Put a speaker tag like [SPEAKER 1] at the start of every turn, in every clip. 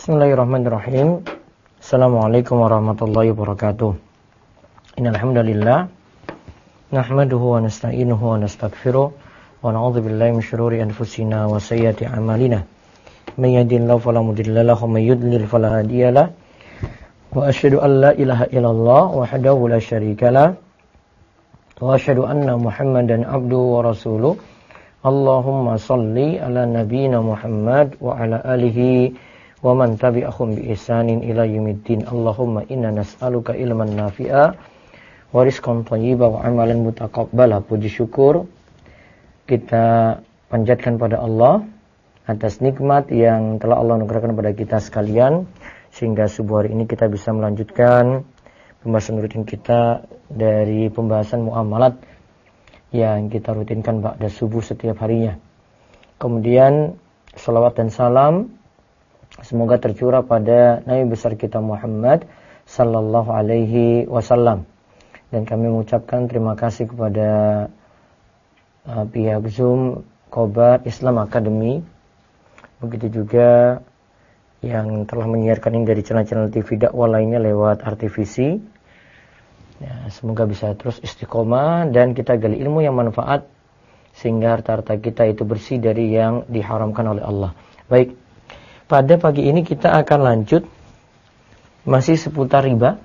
[SPEAKER 1] Bismillahirrahmanirrahim. Assalamualaikum warahmatullahi wabarakatuh. Innal hamdalillah nahmaduhu wa nasta'inuhu wa nastaghfiruh wa na'udzu billahi min shururi anfusina wa sayyiati a'malina. May yahdihillahu fala mudilla lahu wa may yudlil fala hadiya lahu. Wa asyhadu an la ilaha illallah wahdahu la syarika lah. Wa asyhadu anna Muhammadan abduhu wa rasuluh. Allahumma shalli ala nabiyyina Muhammad wa ala alihi wa man tabi'ahum bi ihsanin ila yaumiddin. Allahumma inna nas'aluka ilman nafi'a wa rizqan thayyiban wa amalan mutaqabbala. Puji syukur kita panjatkan pada Allah atas nikmat yang telah Allah anugerahkan kepada kita sekalian, sehingga subuh hari ini kita bisa melanjutkan pembahasan rutin kita dari pembahasan muamalat yang kita rutinkan ba'da subuh setiap harinya. Kemudian salawat dan salam semoga tercurah pada Nabi besar kita Muhammad sallallahu alaihi wasallam. Dan kami mengucapkan terima kasih kepada pihak Zoom Kobar Islam Academy, begitu juga yang telah menyiarkan ini dari channel-channel TV dakwah lainnya lewat RTVC. Ya, semoga bisa terus istiqomah dan kita gali ilmu yang manfaat sehingga harta-harta kita itu bersih dari yang diharamkan oleh Allah. Baik, pada pagi ini kita akan lanjut masih seputar riba.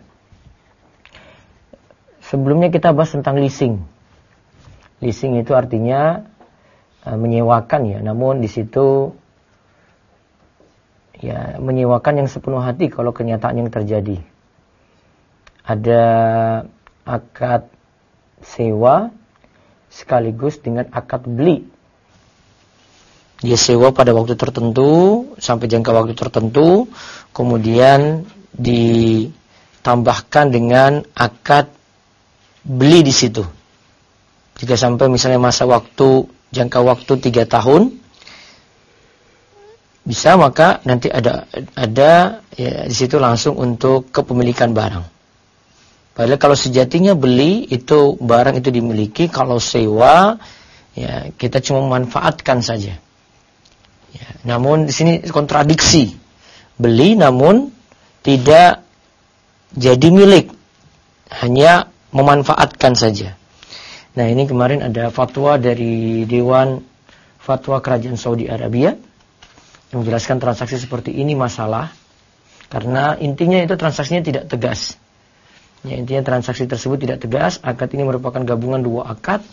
[SPEAKER 1] Sebelumnya kita bahas tentang leasing. Leasing itu artinya menyewakan ya, namun di situ ya menyewakan yang sepenuh hati kalau kenyataan yang terjadi. Ada akad sewa sekaligus dengan akad beli. Dia sewa pada waktu tertentu sampai jangka waktu tertentu, kemudian ditambahkan dengan akad beli di situ. Jika sampai misalnya masa waktu jangka waktu 3 tahun bisa, maka nanti ada ya di situ langsung untuk kepemilikan barang. Padahal kalau sejatinya beli itu barang itu dimiliki, kalau sewa ya kita cuma memanfaatkan saja. Ya, namun di sini kontradiksi. Beli namun tidak jadi milik, hanya memanfaatkan saja. Nah, ini kemarin ada fatwa dari Dewan Fatwa Kerajaan Saudi Arabia yang menjelaskan transaksi seperti ini masalah karena intinya itu transaksinya tidak tegas. Ya, intinya transaksi tersebut tidak tegas. Akad ini merupakan gabungan 2 akad.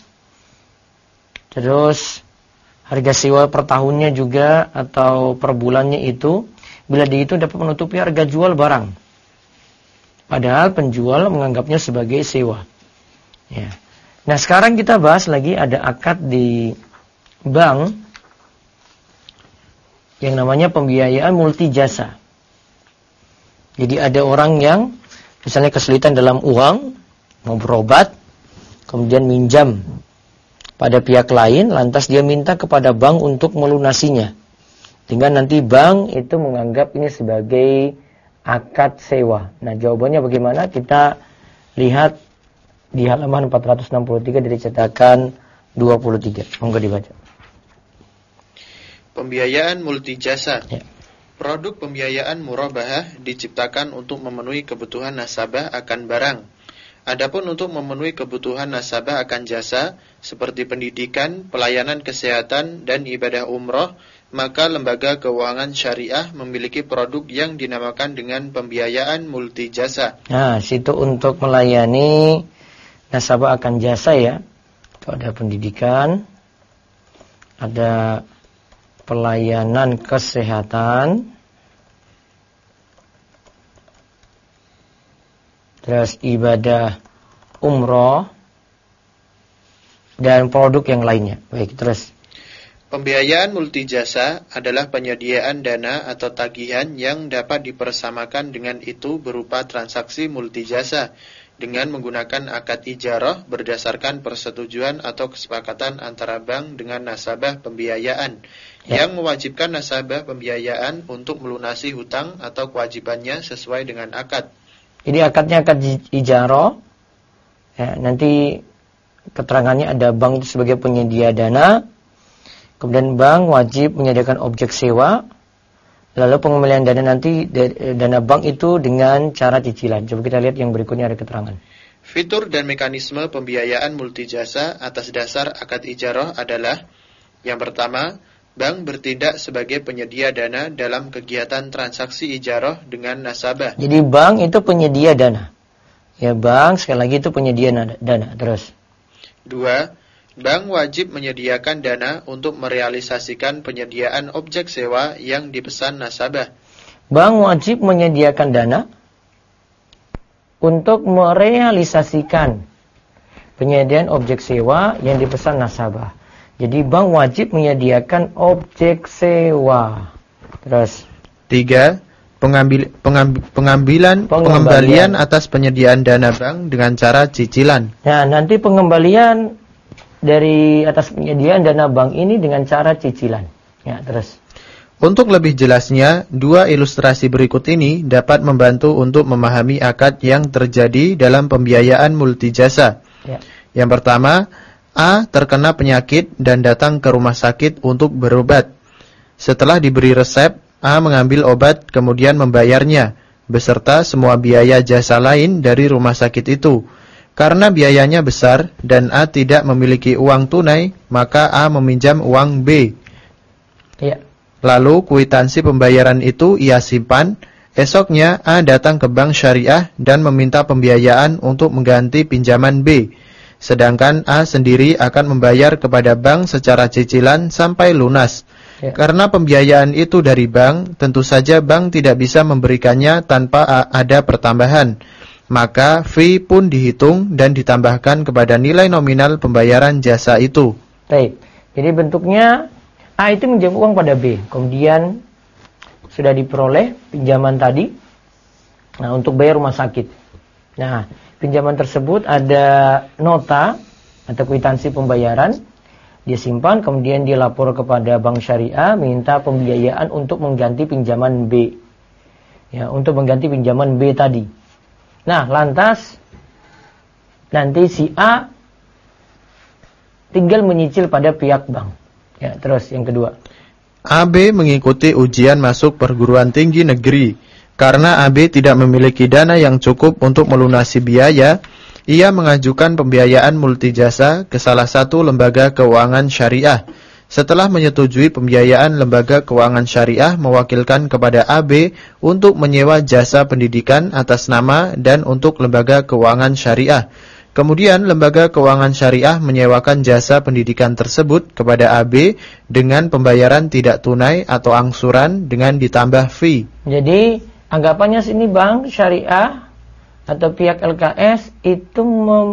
[SPEAKER 1] Terus harga sewa per tahunnya juga atau per bulannya itu bila dihitung dapat menutupi harga jual barang. Padahal penjual menganggapnya sebagai sewa. Ya. Nah, sekarang kita bahas lagi ada akad di bank yang namanya pembiayaan multi jasa. Jadi ada orang yang misalnya kesulitan dalam uang, mau berobat, kemudian minjam pada pihak lain, lantas dia minta kepada bank untuk melunasinya. Dengan nanti bank itu menganggap ini sebagai akad sewa. Nah, jawabannya bagaimana? Kita lihat di halaman 463 dari cetakan 23. Monggo dibaca.
[SPEAKER 2] Pembiayaan multi jasa.
[SPEAKER 1] Ya.
[SPEAKER 2] Produk pembiayaan murabahah diciptakan untuk memenuhi kebutuhan nasabah akan barang. Adapun untuk memenuhi kebutuhan nasabah akan jasa seperti pendidikan, pelayanan kesehatan, dan ibadah umroh, maka lembaga keuangan syariah memiliki produk yang dinamakan dengan pembiayaan multi jasa.
[SPEAKER 1] Nah, situ untuk melayani nasabah akan jasa ya. Itu ada pendidikan, ada pelayanan kesehatan, terus ibadah umroh, dan produk yang lainnya. Baik, terus.
[SPEAKER 2] Pembiayaan multijasa adalah penyediaan dana atau tagihan yang dapat dipersamakan dengan itu berupa transaksi multijasa dengan menggunakan akad ijarah berdasarkan persetujuan atau kesepakatan antara bank dengan nasabah pembiayaan yang mewajibkan nasabah pembiayaan untuk melunasi hutang atau kewajibannya sesuai dengan akad.
[SPEAKER 1] Jadi akadnya akad ijarah. Ya, nanti keterangannya ada bank itu sebagai penyedia dana. Kemudian bank wajib menyediakan objek sewa. Lalu pengembalian dana nanti, dana bank itu dengan cara cicilan. Coba kita lihat yang berikutnya, ada keterangan.
[SPEAKER 2] Fitur dan mekanisme pembiayaan multijasa atas dasar akad ijarah adalah: yang pertama, bank bertindak sebagai penyedia dana dalam kegiatan transaksi ijarah dengan nasabah.
[SPEAKER 1] Jadi bank itu penyedia dana. Ya, bank sekali lagi itu penyedia dana. Terus.
[SPEAKER 2] 2. Bank wajib menyediakan dana untuk merealisasikan penyediaan objek sewa yang dipesan nasabah.
[SPEAKER 1] Bank wajib menyediakan dana untuk merealisasikan penyediaan objek sewa yang dipesan nasabah. Jadi bank wajib menyediakan objek sewa. Terus.
[SPEAKER 2] 3. Pengembalian atas penyediaan dana bank dengan cara cicilan.
[SPEAKER 1] Nah, nanti pengembalian dari atas penyediaan dana bank ini dengan cara cicilan. Ya, terus.
[SPEAKER 2] Untuk lebih jelasnya, dua ilustrasi berikut ini dapat membantu untuk memahami akad yang terjadi dalam pembiayaan multijasa.
[SPEAKER 1] Ya.
[SPEAKER 2] Yang pertama, A terkena penyakit dan datang ke rumah sakit untuk berobat. Setelah diberi resep, A mengambil obat kemudian membayarnya, beserta semua biaya jasa lain dari rumah sakit itu. Karena biayanya besar dan A tidak memiliki uang tunai, maka A meminjam uang B.
[SPEAKER 1] Ya.
[SPEAKER 2] Lalu kwitansi pembayaran itu ia simpan. Esoknya A datang ke bank syariah dan meminta pembiayaan untuk mengganti pinjaman B. Sedangkan A sendiri akan membayar kepada bank secara cicilan sampai lunas. Ya. Karena pembiayaan itu dari bank, tentu saja bank tidak bisa memberikannya tanpa ada pertambahan. Maka fee pun dihitung dan ditambahkan kepada nilai nominal pembayaran jasa itu.
[SPEAKER 1] Baik. Jadi bentuknya A itu minjam uang pada B. Kemudian sudah diperoleh pinjaman tadi. Nah, untuk bayar rumah sakit. Nah, pinjaman tersebut ada nota atau kwitansi pembayaran. Dia simpan, kemudian dia lapor kepada bank syariah minta pembiayaan untuk mengganti pinjaman B. Ya, untuk mengganti pinjaman B tadi. Nah, lantas nanti si A tinggal menyicil pada pihak bank. Ya, terus yang kedua.
[SPEAKER 2] AB mengikuti ujian masuk perguruan tinggi negeri. Karena AB tidak memiliki dana yang cukup untuk melunasi biaya, ia mengajukan pembiayaan multijasa ke salah satu lembaga keuangan syariah. Setelah menyetujui pembiayaan, lembaga keuangan syariah mewakilkan kepada AB untuk menyewa jasa pendidikan atas nama dan untuk lembaga keuangan syariah. Kemudian lembaga keuangan syariah menyewakan jasa pendidikan tersebut kepada AB dengan pembayaran tidak tunai atau angsuran dengan ditambah fee.
[SPEAKER 1] Jadi anggapannya sini bank syariah atau pihak LKS itu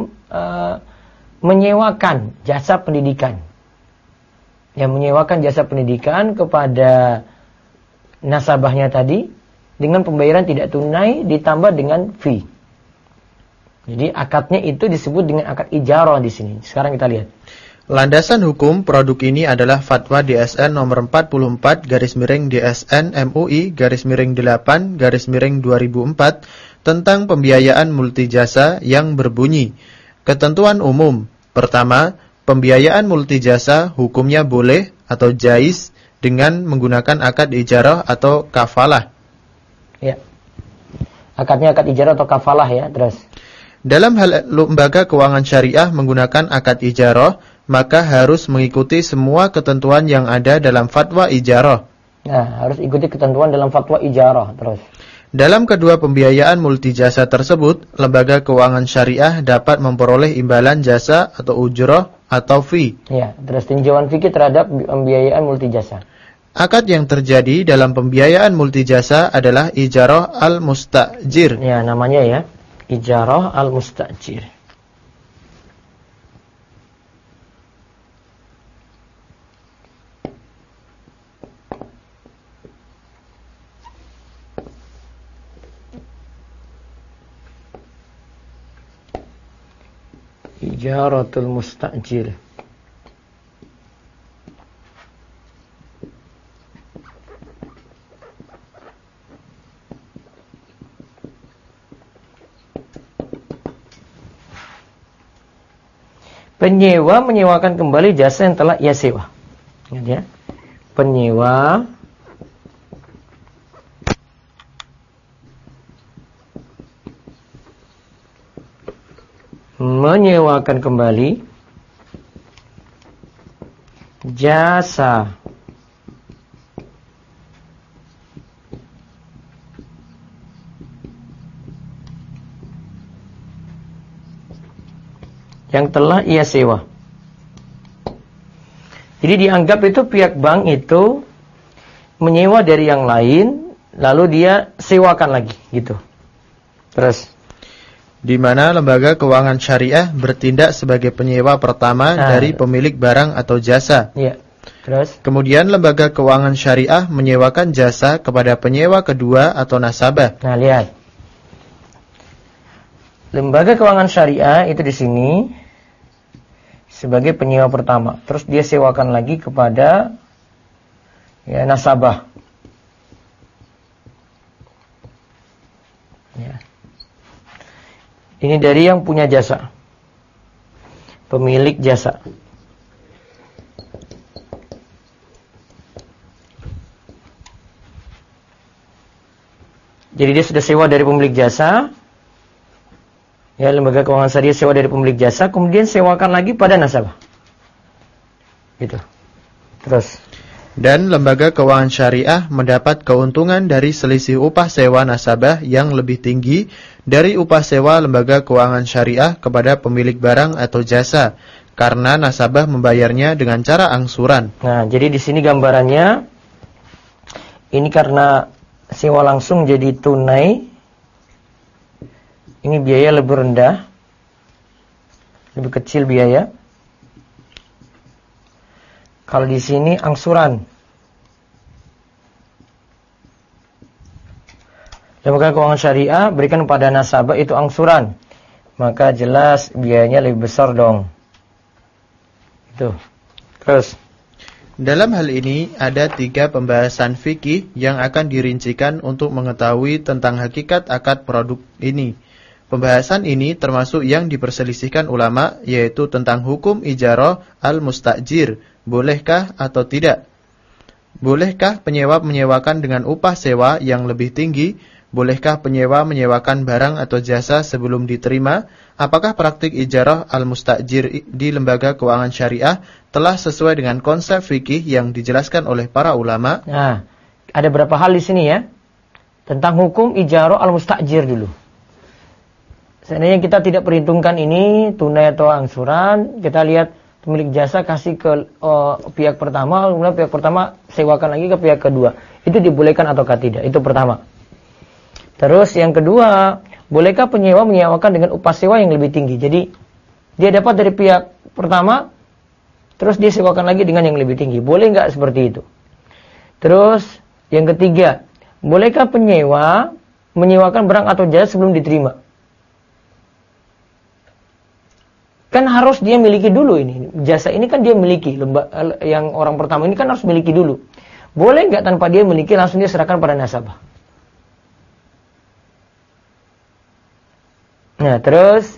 [SPEAKER 1] menyewakan jasa pendidikan. Yang menyewakan jasa pendidikan kepada nasabahnya tadi dengan pembayaran tidak tunai ditambah dengan fee. Jadi akadnya itu disebut dengan akad ijarah di sini. Sekarang kita lihat.
[SPEAKER 2] Landasan hukum produk ini adalah Fatwa DSN nomor 44/DSN MUI /8/2004 tentang pembiayaan multijasa yang berbunyi. Ketentuan umum. Pertama, pembiayaan multijasa hukumnya boleh atau jaiz dengan menggunakan akad ijarah atau kafalah.
[SPEAKER 1] Ya. Akadnya akad ijarah atau kafalah ya, terus.
[SPEAKER 2] Dalam hal lembaga keuangan syariah menggunakan akad ijarah, maka harus mengikuti semua ketentuan yang ada dalam fatwa ijarah.
[SPEAKER 1] Nah, harus ikuti ketentuan dalam fatwa ijarah, terus.
[SPEAKER 2] Dalam kedua pembiayaan multijasa tersebut, lembaga keuangan syariah dapat memperoleh imbalan jasa atau ujrah atau fee.
[SPEAKER 1] Ya, terus tinjauan fikih terhadap pembiayaan multijasa.
[SPEAKER 2] Akad yang terjadi dalam pembiayaan multijasa adalah ijarah al-mustajir.
[SPEAKER 1] Ya, namanya ya, ijarah al-mustajir. Ijaratul mustajir. Penyewa menyewakan kembali jasa yang telah ia sewa. Ingat ya. Penyewa menyewakan kembali jasa yang telah ia sewa. Jadi dianggap itu pihak bank itu menyewa dari yang lain, lalu dia sewakan lagi, gitu. Terus,
[SPEAKER 2] di mana lembaga keuangan syariah bertindak sebagai penyewa pertama dari pemilik barang atau jasa.
[SPEAKER 1] Iya. Terus,
[SPEAKER 2] kemudian lembaga keuangan syariah menyewakan jasa kepada penyewa kedua atau nasabah.
[SPEAKER 1] Nah, lihat. Lembaga keuangan syariah itu di sini sebagai penyewa pertama. Terus dia sewakan lagi kepada nasabah. Ya. Ini dari yang punya jasa, pemilik jasa. Jadi dia sudah sewa dari pemilik jasa. Ya, lembaga keuangan syariah sewa dari pemilik jasa, kemudian sewakan lagi pada nasabah. Gitu. Terus.
[SPEAKER 2] Dan lembaga keuangan syariah mendapat keuntungan dari selisih upah sewa nasabah yang lebih tinggi dari upah sewa lembaga keuangan syariah kepada pemilik barang atau jasa, karena nasabah membayarnya dengan cara angsuran.
[SPEAKER 1] Nah, jadi di sini gambarannya, ini karena sewa langsung jadi tunai. Ini biaya lebih rendah, lebih kecil biaya. Kalau di sini angsuran. Lembaga keuangan syariah berikan pada nasabah itu angsuran, maka jelas biayanya lebih besar dong. Itu. Terus.
[SPEAKER 2] Dalam hal ini ada 3 pembahasan fikih yang akan dirincikan untuk mengetahui tentang hakikat akad produk ini. Pembahasan ini termasuk yang diperselisihkan ulama, yaitu tentang hukum ijarah al-mustajir, bolehkah atau tidak. Bolehkah penyewa menyewakan dengan upah sewa yang lebih tinggi? Bolehkah penyewa menyewakan barang atau jasa sebelum diterima? Apakah praktik ijarah al-mustajir di lembaga keuangan syariah telah sesuai dengan konsep fikih yang dijelaskan oleh para ulama?
[SPEAKER 1] Nah, ada berapa hal di sini ya? Tentang hukum ijarah al-mustajir dulu. Seandainya kita tidak perhitungkan ini tunai atau angsuran, kita lihat pemilik jasa kasih ke pihak pertama, kemudian pihak pertama sewakan lagi ke pihak kedua. Itu dibolehkan ataukah tidak? Itu pertama. Terus yang kedua, bolehkah penyewa menyewakan dengan upah sewa yang lebih tinggi? Jadi dia dapat dari pihak pertama, terus dia sewakan lagi dengan yang lebih tinggi. Boleh nggak seperti itu? Terus yang ketiga, bolehkah penyewa menyewakan barang atau jasa sebelum diterima? Kan harus dia miliki dulu ini. Jasa ini kan dia miliki. Yang orang pertama ini kan harus miliki dulu. Boleh nggak tanpa dia miliki langsung dia serahkan pada nasabah? Nah, terus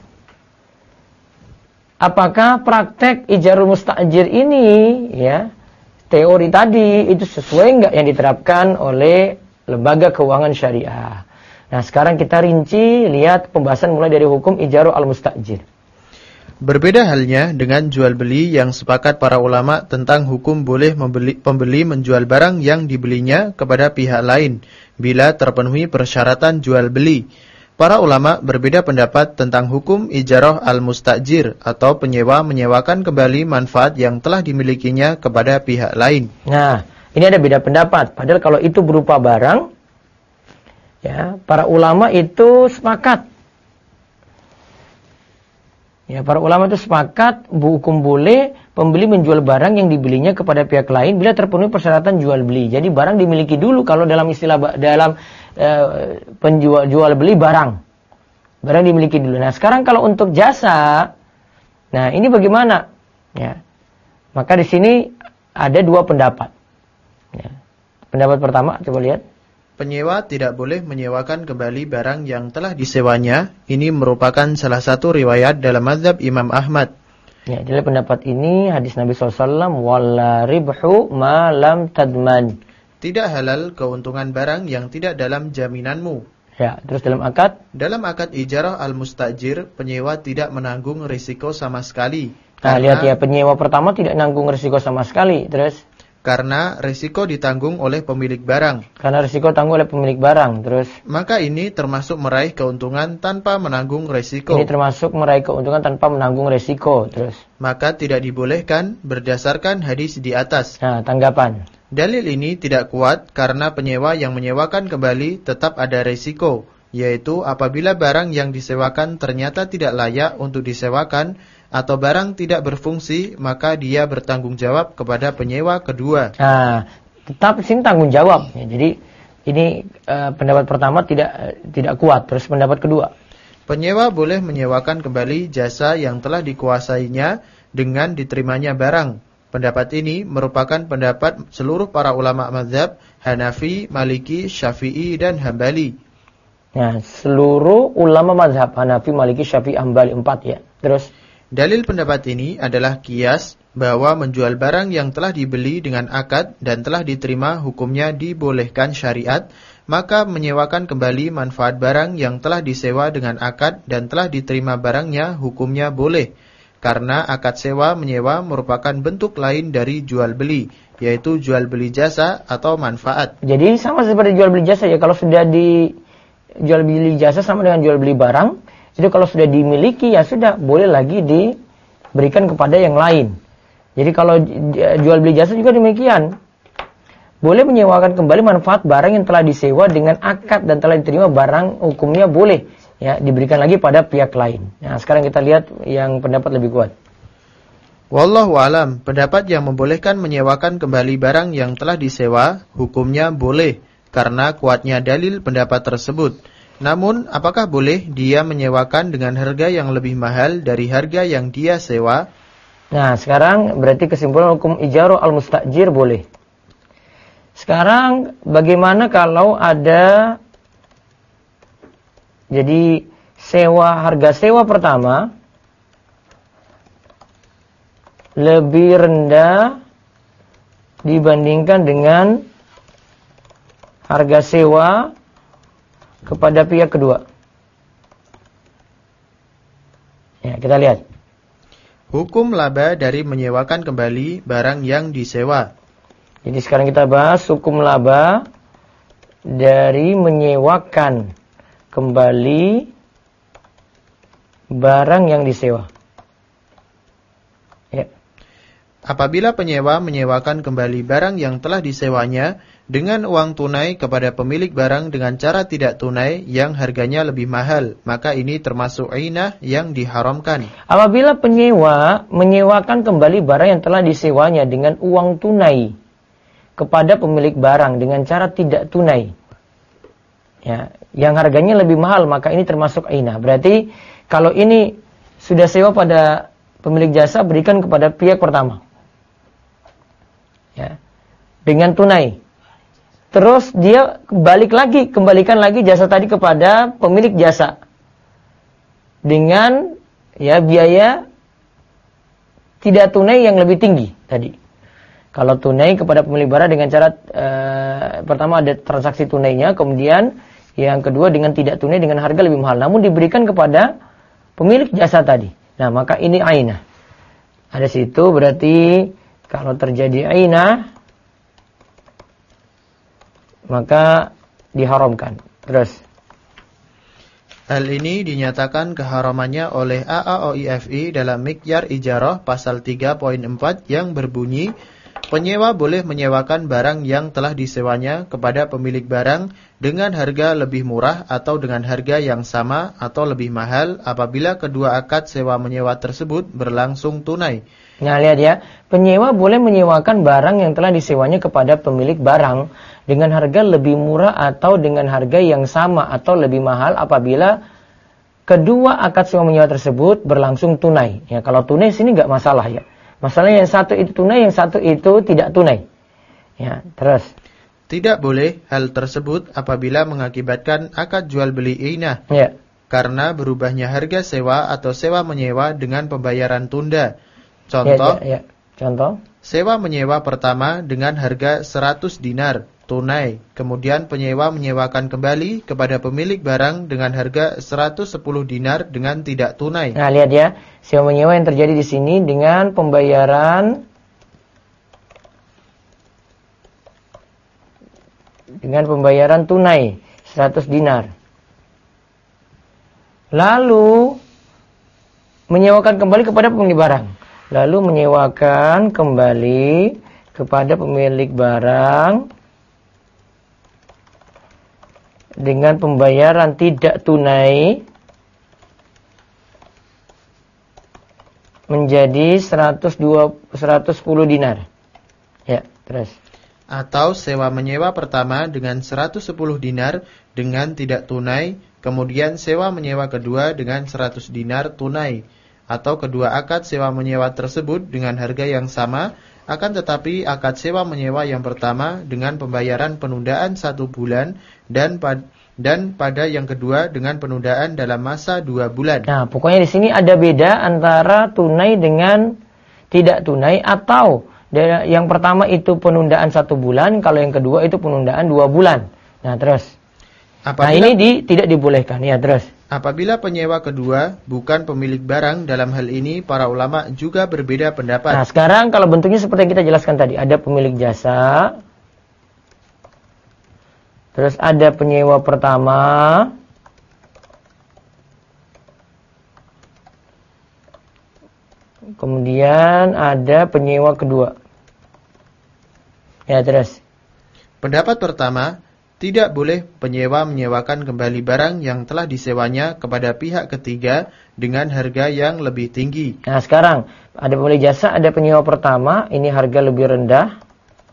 [SPEAKER 1] apakah praktek ijarul mustajir ini, ya, teori tadi itu sesuai nggak yang diterapkan oleh lembaga keuangan syariah? Nah, sekarang kita rinci lihat pembahasan mulai dari hukum ijarul al-mustajir.
[SPEAKER 2] Berbeda halnya dengan jual beli yang sepakat para ulama tentang hukum boleh pembeli menjual barang yang dibelinya kepada pihak lain bila terpenuhi persyaratan jual beli. Para ulama berbeda pendapat tentang hukum ijarah al-mustajir atau penyewa menyewakan kembali manfaat yang telah dimilikinya kepada pihak lain.
[SPEAKER 1] Nah, ini ada beda pendapat. Padahal kalau itu berupa barang, ya, para ulama itu sepakat. Ya, para ulama itu sepakat hukum boleh pembeli menjual barang yang dibelinya kepada pihak lain bila terpenuhi persyaratan jual beli. Jadi barang dimiliki dulu kalau dalam istilah penjual jual beli barang. Barang dimiliki dulu. Nah, sekarang kalau untuk jasa, nah ini bagaimana? Ya. Maka di sini ada 2 pendapat. Ya. Pendapat pertama, coba lihat.
[SPEAKER 2] Penyewa tidak boleh menyewakan kembali barang yang telah disewanya. Ini merupakan salah satu riwayat dalam mazhab Imam Ahmad.
[SPEAKER 1] Ya, jadi pendapat ini hadis Nabi SAW, wala ribhu ma lam tadman.
[SPEAKER 2] Tidak halal keuntungan barang yang tidak dalam jaminanmu.
[SPEAKER 1] Ya, terus dalam akad?
[SPEAKER 2] Dalam akad ijarah al-mustajir, penyewa tidak menanggung risiko sama sekali.
[SPEAKER 1] Nah, lihat ya, penyewa pertama tidak nanggung risiko sama sekali. Terus?
[SPEAKER 2] Karena risiko ditanggung oleh pemilik barang.
[SPEAKER 1] Karena risiko tanggung oleh pemilik barang. Terus?
[SPEAKER 2] Maka ini termasuk meraih keuntungan tanpa menanggung risiko.
[SPEAKER 1] Ini termasuk meraih keuntungan tanpa menanggung risiko. Terus?
[SPEAKER 2] Maka tidak dibolehkan berdasarkan hadis di atas.
[SPEAKER 1] Nah, tanggapan.
[SPEAKER 2] Dalil ini tidak kuat karena penyewa yang menyewakan kembali tetap ada risiko, yaitu apabila barang yang disewakan ternyata tidak layak untuk disewakan atau barang tidak berfungsi, maka dia bertanggung jawab kepada penyewa kedua.
[SPEAKER 1] Nah, tetap sini tanggung jawab. Ya, jadi ini pendapat pertama tidak kuat. Terus pendapat kedua.
[SPEAKER 2] Penyewa boleh menyewakan kembali jasa yang telah dikuasainya dengan diterimanya barang. Pendapat ini merupakan pendapat seluruh para ulama mazhab Hanafi, Maliki, Syafi'i, dan Hambali.
[SPEAKER 1] Nah, seluruh ulama mazhab Hanafi, Maliki, Syafi'i, Hambali 4 ya. Terus?
[SPEAKER 2] Dalil pendapat ini adalah qiyas bahwa menjual barang yang telah dibeli dengan akad dan telah diterima hukumnya dibolehkan syariat, maka menyewakan kembali manfaat barang yang telah disewa dengan akad dan telah diterima barangnya hukumnya boleh. Karena akad sewa menyewa merupakan bentuk lain dari jual beli, yaitu jual beli jasa atau manfaat.
[SPEAKER 1] Jadi sama seperti jual beli jasa ya, kalau sudah di jual beli jasa sama dengan jual beli barang, itu kalau sudah dimiliki ya sudah, boleh lagi diberikan kepada yang lain. Jadi kalau jual beli jasa juga demikian. Boleh menyewakan kembali manfaat barang yang telah disewa dengan akad dan telah diterima barang, hukumnya boleh ya diberikan lagi pada pihak lain. Nah, sekarang kita lihat yang pendapat lebih kuat.
[SPEAKER 2] Wallahu alam, pendapat yang membolehkan menyewakan kembali barang yang telah disewa, hukumnya boleh karena kuatnya dalil pendapat tersebut. Namun, apakah boleh dia menyewakan dengan harga yang lebih mahal dari harga yang dia sewa?
[SPEAKER 1] Nah, sekarang berarti kesimpulan hukum ijarah al-mustajir boleh. Sekarang bagaimana kalau ada jadi harga sewa pertama lebih rendah dibandingkan dengan harga sewa kepada pihak kedua. Ya, kita lihat.
[SPEAKER 2] Hukum laba dari menyewakan kembali barang yang disewa.
[SPEAKER 1] Jadi sekarang kita bahas hukum laba dari menyewakan kembali barang yang disewa. Ya.
[SPEAKER 2] Apabila penyewa menyewakan kembali barang yang telah disewanya dengan uang tunai kepada pemilik barang dengan cara tidak tunai yang harganya lebih mahal, maka ini termasuk ainah yang diharamkan.
[SPEAKER 1] Apabila penyewa menyewakan kembali barang yang telah disewanya dengan uang tunai kepada pemilik barang dengan cara tidak tunai, ya, yang harganya lebih mahal, maka ini termasuk ainah. Berarti kalau ini sudah sewa pada pemilik jasa, berikan kepada pihak pertama, ya, dengan tunai. Terus dia kembalikan lagi jasa tadi kepada pemilik jasa dengan ya biaya tidak tunai yang lebih tinggi tadi. Kalau tunai kepada pemilik barang dengan cara pertama ada transaksi tunainya, kemudian yang kedua dengan tidak tunai dengan harga lebih mahal, namun diberikan kepada pemilik jasa tadi. Nah, maka ini ainah. Ada situ berarti kalau terjadi ainah maka diharamkan. Terus
[SPEAKER 2] hal ini dinyatakan keharamannya oleh AAOIFI dalam Mikyar Ijarah pasal 3.4 yang berbunyi, penyewa boleh menyewakan barang yang telah disewanya kepada pemilik barang dengan harga lebih murah atau dengan harga yang sama atau lebih mahal apabila kedua akad sewa menyewa tersebut berlangsung tunai.
[SPEAKER 1] Nah, lihat ya, penyewa boleh menyewakan barang yang telah disewanya kepada pemilik barang dengan harga lebih murah atau dengan harga yang sama atau lebih mahal apabila kedua akad sewa menyewa tersebut berlangsung tunai. Ya, kalau tunai sini nggak masalah ya. Masalahnya yang satu itu tunai, yang satu itu tidak tunai. Ya, terus.
[SPEAKER 2] Tidak boleh hal tersebut apabila mengakibatkan akad jual beli ainah.
[SPEAKER 1] Ya.
[SPEAKER 2] Karena berubahnya harga sewa atau sewa menyewa dengan pembayaran tunda. Contoh,
[SPEAKER 1] Contoh.
[SPEAKER 2] sewa menyewa pertama dengan harga 100 dinar tunai, kemudian penyewa menyewakan kembali kepada pemilik barang dengan harga 110 dinar dengan tidak tunai.
[SPEAKER 1] Nah, lihat ya, sewa menyewa yang terjadi di sini dengan pembayaran tunai 100 dinar. Lalu menyewakan kembali kepada pemilik barang. Lalu menyewakan kembali kepada pemilik barang dengan pembayaran tidak tunai menjadi 110 dinar. Ya, terus.
[SPEAKER 2] Atau sewa menyewa pertama dengan 110 dinar dengan tidak tunai, kemudian sewa menyewa kedua dengan 100 dinar tunai. Atau kedua akad sewa menyewa tersebut dengan harga yang sama, akan tetapi akad sewa menyewa yang pertama dengan pembayaran penundaan 1 bulan dan pada yang kedua dengan penundaan dalam masa 2 bulan.
[SPEAKER 1] Nah, pokoknya di sini ada beda antara tunai dengan tidak tunai, atau yang pertama itu penundaan 1 bulan, kalau yang kedua itu penundaan 2 bulan. Nah, terus. Nah, ini tidak dibolehkan. Ya, terus.
[SPEAKER 2] Apabila penyewa kedua bukan pemilik barang, dalam hal ini para ulama juga berbeda pendapat.
[SPEAKER 1] Nah, sekarang kalau bentuknya seperti yang kita jelaskan tadi, ada pemilik jasa, terus ada penyewa pertama, kemudian ada penyewa kedua. Ya, terus.
[SPEAKER 2] Pendapat pertama, tidak boleh penyewa menyewakan kembali barang yang telah disewanya kepada pihak ketiga dengan harga yang lebih tinggi.
[SPEAKER 1] Nah, sekarang ada pemilik jasa, ada penyewa pertama, ini harga lebih rendah.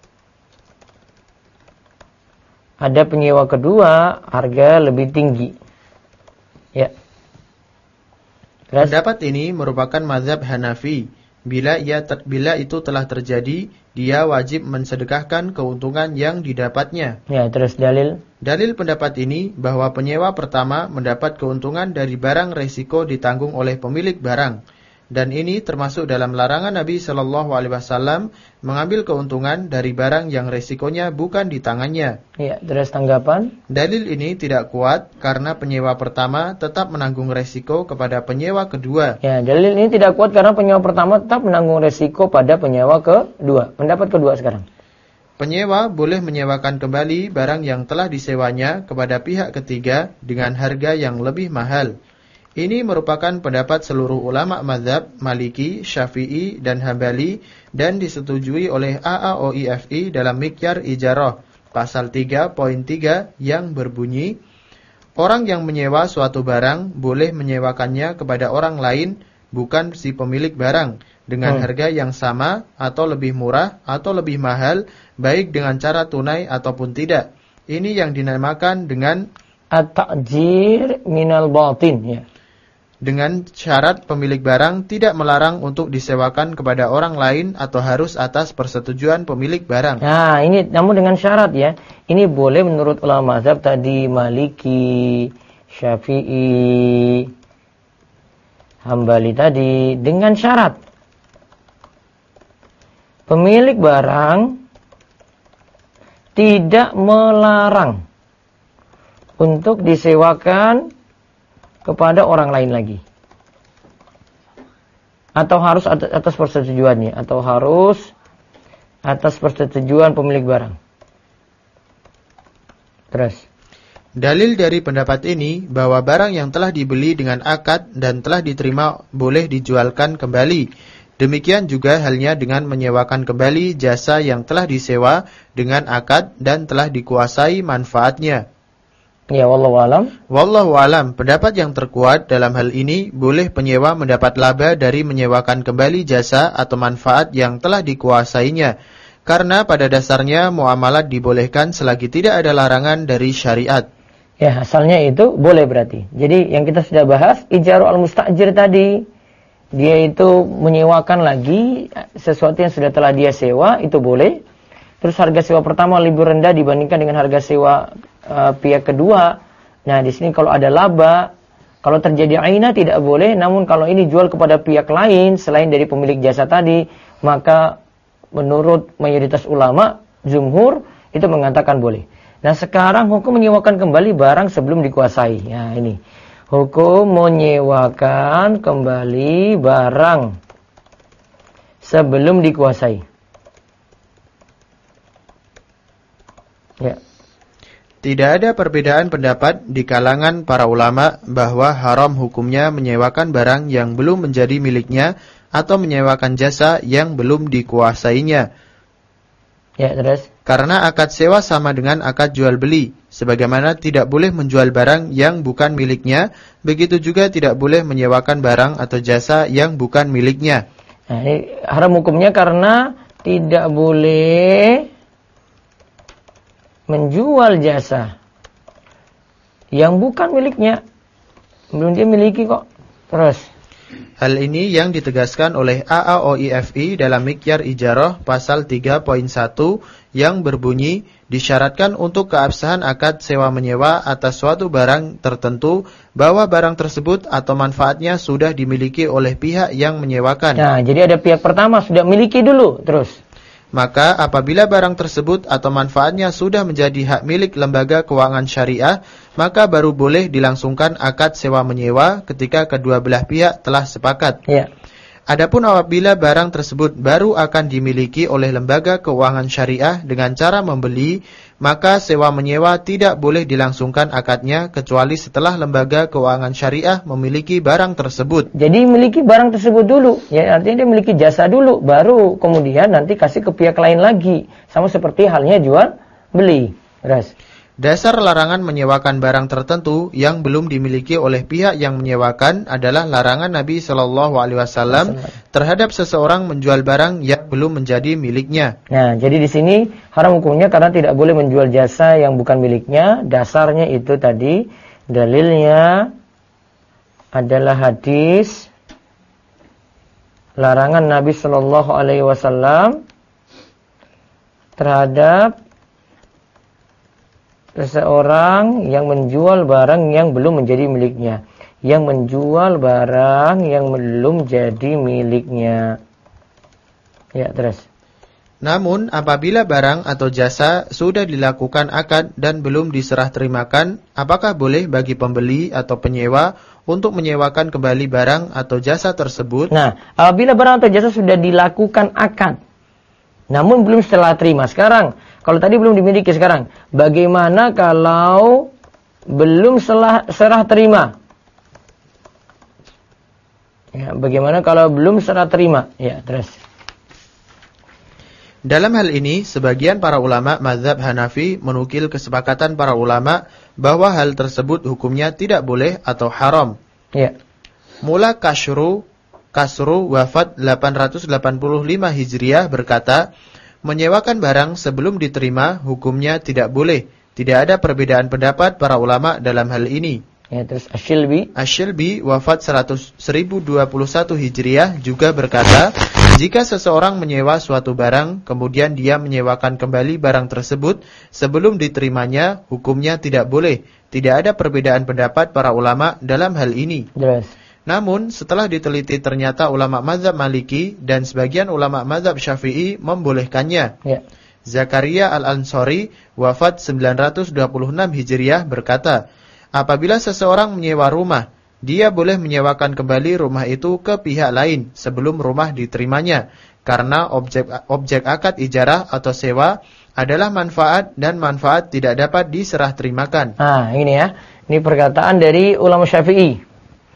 [SPEAKER 1] Ada penyewa kedua, harga lebih tinggi. Ya.
[SPEAKER 2] Terus? Pendapat ini merupakan mazhab Hanafi. Bila itu telah terjadi, dia wajib mensedekahkan keuntungan yang didapatnya.
[SPEAKER 1] Ya, terus dalil.
[SPEAKER 2] Dalil pendapat ini bahwa penyewa pertama mendapat keuntungan dari barang resiko ditanggung oleh pemilik barang. Dan ini termasuk dalam larangan Nabi Shallallahu Alaihi Wasallam mengambil keuntungan dari barang yang resikonya bukan di tangannya.
[SPEAKER 1] Ya, terus tanggapan?
[SPEAKER 2] Dalil ini tidak kuat karena penyewa pertama tetap menanggung resiko kepada penyewa kedua.
[SPEAKER 1] Ya, dalil ini tidak kuat karena penyewa pertama tetap menanggung resiko pada penyewa kedua. Pendapat kedua sekarang.
[SPEAKER 2] Penyewa boleh menyewakan kembali barang yang telah disewanya kepada pihak ketiga dengan harga yang lebih mahal. Ini merupakan pendapat seluruh ulama mazhab Maliki, Syafi'i, dan Hambali dan disetujui oleh AAOIFI dalam Mikyar Ijarah pasal 3.3 yang berbunyi, orang yang menyewa suatu barang boleh menyewakannya kepada orang lain bukan si pemilik barang dengan harga yang sama atau lebih murah atau lebih mahal, baik dengan cara tunai ataupun tidak. Ini yang dinamakan dengan
[SPEAKER 1] at-ta'jir minal batin, ya.
[SPEAKER 2] Dengan syarat pemilik barang tidak melarang untuk disewakan kepada orang lain atau harus atas persetujuan pemilik barang.
[SPEAKER 1] Nah, ini namun dengan syarat, ya. Ini boleh menurut ulama mazhab tadi, Maliki, Syafi'i, Hambali tadi, dengan syarat pemilik barang tidak melarang untuk disewakan kepada orang lain lagi, atau harus atas persetujuannya, atau harus atas persetujuan pemilik barang. Terus,
[SPEAKER 2] dalil dari pendapat ini bahwa barang yang telah dibeli dengan akad dan telah diterima boleh dijualkan kembali. Demikian juga halnya dengan menyewakan kembali jasa yang telah disewa dengan akad dan telah dikuasai manfaatnya.
[SPEAKER 1] Ya, wallahu alam.
[SPEAKER 2] Wallahu alam. Pendapat yang terkuat dalam hal ini, boleh penyewa mendapat laba dari menyewakan kembali jasa atau manfaat yang telah dikuasainya. Karena pada dasarnya muamalat dibolehkan selagi tidak ada larangan dari syariat.
[SPEAKER 1] Ya, asalnya itu boleh berarti. Jadi yang kita sudah bahas, ijaru al-mustajir tadi, dia itu menyewakan lagi sesuatu yang sudah telah dia sewa, itu boleh. Terus harga sewa pertama lebih rendah dibandingkan dengan harga sewa pihak kedua. Nah, di sini kalau ada laba, kalau terjadi aina tidak boleh. Namun kalau ini jual kepada pihak lain selain dari pemilik jasa tadi, maka menurut mayoritas ulama, jumhur, itu mengatakan boleh. Nah sekarang hukum menyewakan kembali barang sebelum dikuasai. Nah ini, hukum menyewakan kembali barang sebelum dikuasai. Ya.
[SPEAKER 2] Tidak ada perbedaan pendapat di kalangan para ulama bahwa haram hukumnya menyewakan barang yang belum menjadi miliknya atau menyewakan jasa yang belum dikuasainya.
[SPEAKER 1] Ya, terus?
[SPEAKER 2] Karena akad sewa sama dengan akad jual beli. Sebagaimana tidak boleh menjual barang yang bukan miliknya, begitu juga tidak boleh menyewakan barang atau jasa yang bukan miliknya.
[SPEAKER 1] Nah, ini haram hukumnya karena tidak boleh menjual jasa yang bukan miliknya. Belum dia miliki kok. Terus.
[SPEAKER 2] Hal ini yang ditegaskan oleh AAOIFI dalam Mikyar Ijarah pasal 3.1 yang berbunyi disyaratkan untuk keabsahan akad sewa-menyewa atas suatu barang tertentu bahwa barang tersebut atau manfaatnya sudah dimiliki oleh pihak yang menyewakan.
[SPEAKER 1] Nah, jadi ada pihak pertama sudah miliki dulu. Terus.
[SPEAKER 2] Maka apabila barang tersebut atau manfaatnya sudah menjadi hak milik lembaga keuangan syariah, maka baru boleh dilangsungkan akad sewa-menyewa ketika kedua belah pihak telah sepakat.
[SPEAKER 1] Ya.
[SPEAKER 2] Adapun apabila barang tersebut baru akan dimiliki oleh lembaga keuangan syariah dengan cara membeli, maka sewa-menyewa tidak boleh dilangsungkan akadnya kecuali setelah lembaga keuangan syariah memiliki barang tersebut.
[SPEAKER 1] Jadi miliki barang tersebut dulu, ya artinya dia miliki jasa dulu, baru kemudian nanti kasih ke pihak lain lagi. Sama seperti halnya jual beli. Terus.
[SPEAKER 2] Dasar larangan menyewakan barang tertentu yang belum dimiliki oleh pihak yang menyewakan adalah larangan Nabi SAW terhadap seseorang menjual barang yang belum menjadi miliknya.
[SPEAKER 1] Nah, jadi di sini haram hukumnya karena tidak boleh menjual jasa yang bukan miliknya. Dasarnya itu tadi, dalilnya adalah hadis larangan Nabi SAW terhadap seseorang yang menjual barang yang belum menjadi miliknya. Yang menjual barang yang belum jadi miliknya. Ya, terus.
[SPEAKER 2] Namun, apabila barang atau jasa sudah dilakukan akad dan belum diserah terimakan, apakah boleh bagi pembeli atau penyewa untuk menyewakan kembali barang atau jasa tersebut?
[SPEAKER 1] Nah, apabila barang atau jasa sudah dilakukan akad, namun belum setelah terima. Sekarang, kalau tadi belum dimiliki sekarang, bagaimana kalau belum serah terima? Ya, bagaimana kalau belum serah terima? Ya, terus.
[SPEAKER 2] Dalam hal ini, sebagian para ulama mazhab Hanafi menukil kesepakatan para ulama bahwa hal tersebut hukumnya tidak boleh atau haram.
[SPEAKER 1] Ya.
[SPEAKER 2] Mula Kasru wafat 885 Hijriah berkata, menyewakan barang sebelum diterima hukumnya tidak boleh. Tidak ada perbedaan pendapat para ulama dalam hal ini.
[SPEAKER 1] Ya, terus Ash-Shilbi
[SPEAKER 2] wafat 1021 Hijriah juga berkata, jika seseorang menyewa suatu barang, kemudian dia menyewakan kembali barang tersebut sebelum diterimanya, hukumnya tidak boleh. Tidak ada perbedaan pendapat para ulama dalam hal ini.
[SPEAKER 1] Jelas.
[SPEAKER 2] Namun, setelah diteliti ternyata ulama mazhab Maliki dan sebagian ulama mazhab Syafi'i membolehkannya.
[SPEAKER 1] Ya.
[SPEAKER 2] Zakaria Al-Ansari, wafat 926 Hijriah berkata, apabila seseorang menyewa rumah, dia boleh menyewakan kembali rumah itu ke pihak lain sebelum rumah diterimanya. Karena objek akad ijarah atau sewa adalah manfaat dan manfaat tidak dapat diserah terimakan.
[SPEAKER 1] Nah, ini ya. Ini perkataan dari ulama Syafi'i.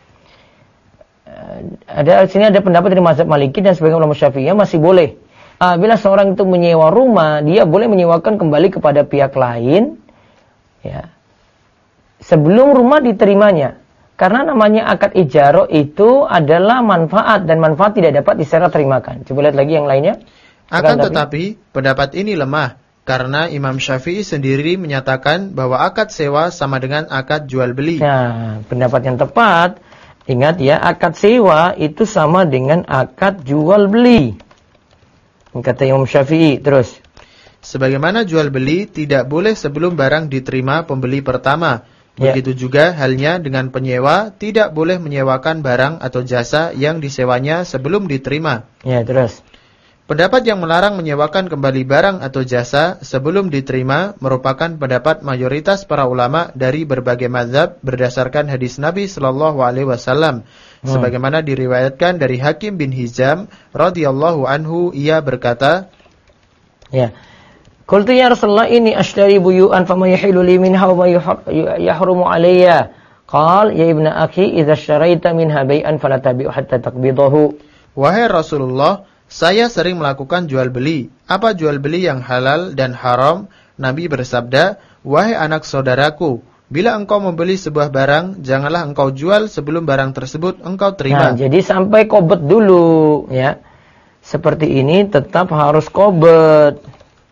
[SPEAKER 1] Sini ada pendapat dari mazhab Maliki dan sebagian ulama Syafi'iyah masih boleh. Bila seorang itu menyewa rumah, dia boleh menyewakan kembali kepada pihak lain, ya, sebelum rumah diterimanya. Karena namanya akad ijarah itu adalah manfaat dan manfaat tidak dapat diserah terimakan. Coba lihat lagi yang lainnya.
[SPEAKER 2] Akan tetapi pendapat ini lemah karena Imam Syafi'i sendiri menyatakan bahwa akad sewa sama dengan akad jual beli.
[SPEAKER 1] Nah, pendapat yang tepat, ingat ya, akad sewa itu sama dengan akad jual beli. Kata Imam Syafi'i. Terus.
[SPEAKER 2] Sebagaimana jual beli tidak boleh sebelum barang diterima pembeli pertama. Begitu juga halnya dengan penyewa tidak boleh menyewakan barang atau jasa yang disewanya sebelum diterima.
[SPEAKER 1] Ya, terus.
[SPEAKER 2] Pendapat yang melarang menyewakan kembali barang atau jasa sebelum diterima merupakan pendapat mayoritas para ulama dari berbagai mazhab berdasarkan hadis Nabi sallallahu alaihi wasallam. Sebagaimana diriwayatkan dari Hakim bin Hizam radhiyallahu anhu, ia berkata,
[SPEAKER 1] ya, qultu ya Rasulullah inni ashtari buyu'an fama yahilu li minha wa ma yahrumu alayya. Qal ya ibna akhi idza ashtaraita minha bai'an fala tabi'u hatta taqbidahu.
[SPEAKER 2] wahai Rasulullah, saya sering melakukan jual beli. Apa jual beli yang halal dan haram? Nabi bersabda, wahai anak saudaraku, bila engkau membeli sebuah barang, janganlah engkau jual sebelum barang tersebut engkau terima.
[SPEAKER 1] Nah, jadi sampai qobet dulu, ya. Seperti ini tetap harus qobet.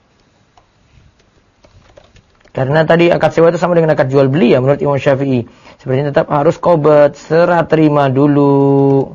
[SPEAKER 1] Karena tadi akad sewa itu sama dengan akad jual beli ya menurut Imam Syafi'i. Seperti ini tetap harus qobet, serah terima dulu.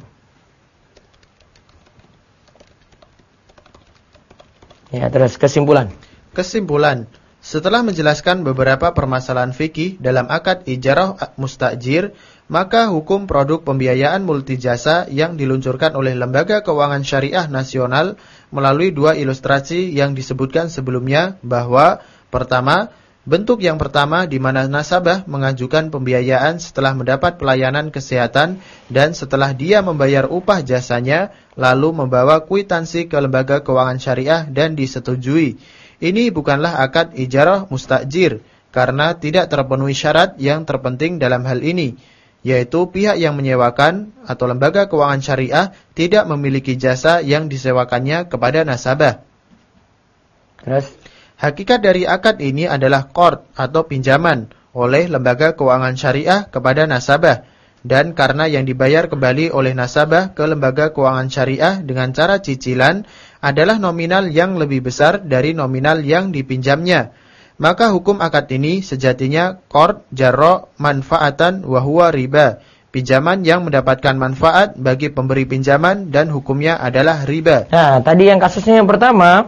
[SPEAKER 1] Ya, terus kesimpulan.
[SPEAKER 2] Kesimpulan, setelah menjelaskan beberapa permasalahan fikih dalam akad ijarah mustajir, maka hukum produk pembiayaan multijasa yang diluncurkan oleh Lembaga Keuangan Syariah Nasional melalui dua ilustrasi yang disebutkan sebelumnya bahwa pertama, bentuk yang pertama di mana nasabah mengajukan pembiayaan setelah mendapat pelayanan kesehatan dan setelah dia membayar upah jasanya, lalu membawa kwitansi ke lembaga keuangan syariah dan disetujui. Ini bukanlah akad ijarah mustajir karena tidak terpenuhi syarat yang terpenting dalam hal ini, yaitu pihak yang menyewakan atau lembaga keuangan syariah tidak memiliki jasa yang disewakannya kepada nasabah.
[SPEAKER 1] Terus
[SPEAKER 2] Hakikat dari akad ini adalah qard atau pinjaman oleh lembaga keuangan syariah kepada nasabah, dan karena yang dibayar kembali oleh nasabah ke lembaga keuangan syariah dengan cara cicilan adalah nominal yang lebih besar dari nominal yang dipinjamnya, maka hukum akad ini sejatinya qard jarra manfaatan wa huwa riba, pinjaman yang mendapatkan manfaat bagi pemberi pinjaman dan hukumnya adalah riba.
[SPEAKER 1] Nah, tadi yang kasusnya yang pertama,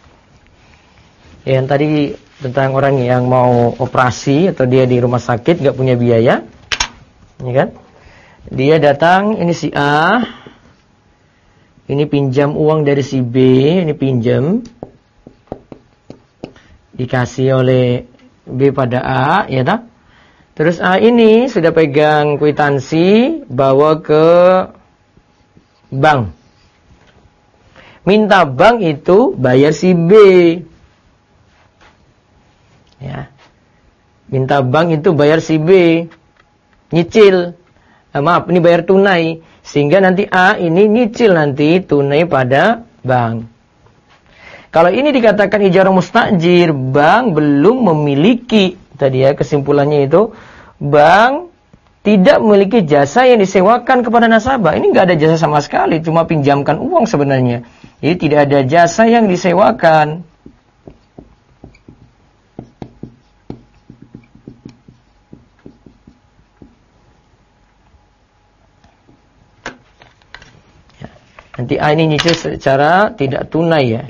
[SPEAKER 1] yang tadi tentang orang yang mau operasi atau dia di rumah sakit nggak punya biaya, ini kan? Dia datang, ini si A, ini pinjam uang dari si B, ini pinjam, dikasih oleh B pada A, ya tak? Terus A ini sudah pegang kwitansi, bawa ke bank, minta bank itu bayar si B. Ya, minta bank itu bayar si B, nyicil, maaf ini bayar tunai, sehingga nanti A ini nyicil nanti tunai pada bank. Kalau ini dikatakan ijarah mustajir, bank belum memiliki, tadi ya kesimpulannya itu, bank tidak memiliki jasa yang disewakan kepada nasabah. Ini nggak ada jasa sama sekali, cuma pinjamkan uang sebenarnya. Jadi tidak ada jasa yang disewakan. Nanti A ini nyicil secara tidak tunai ya.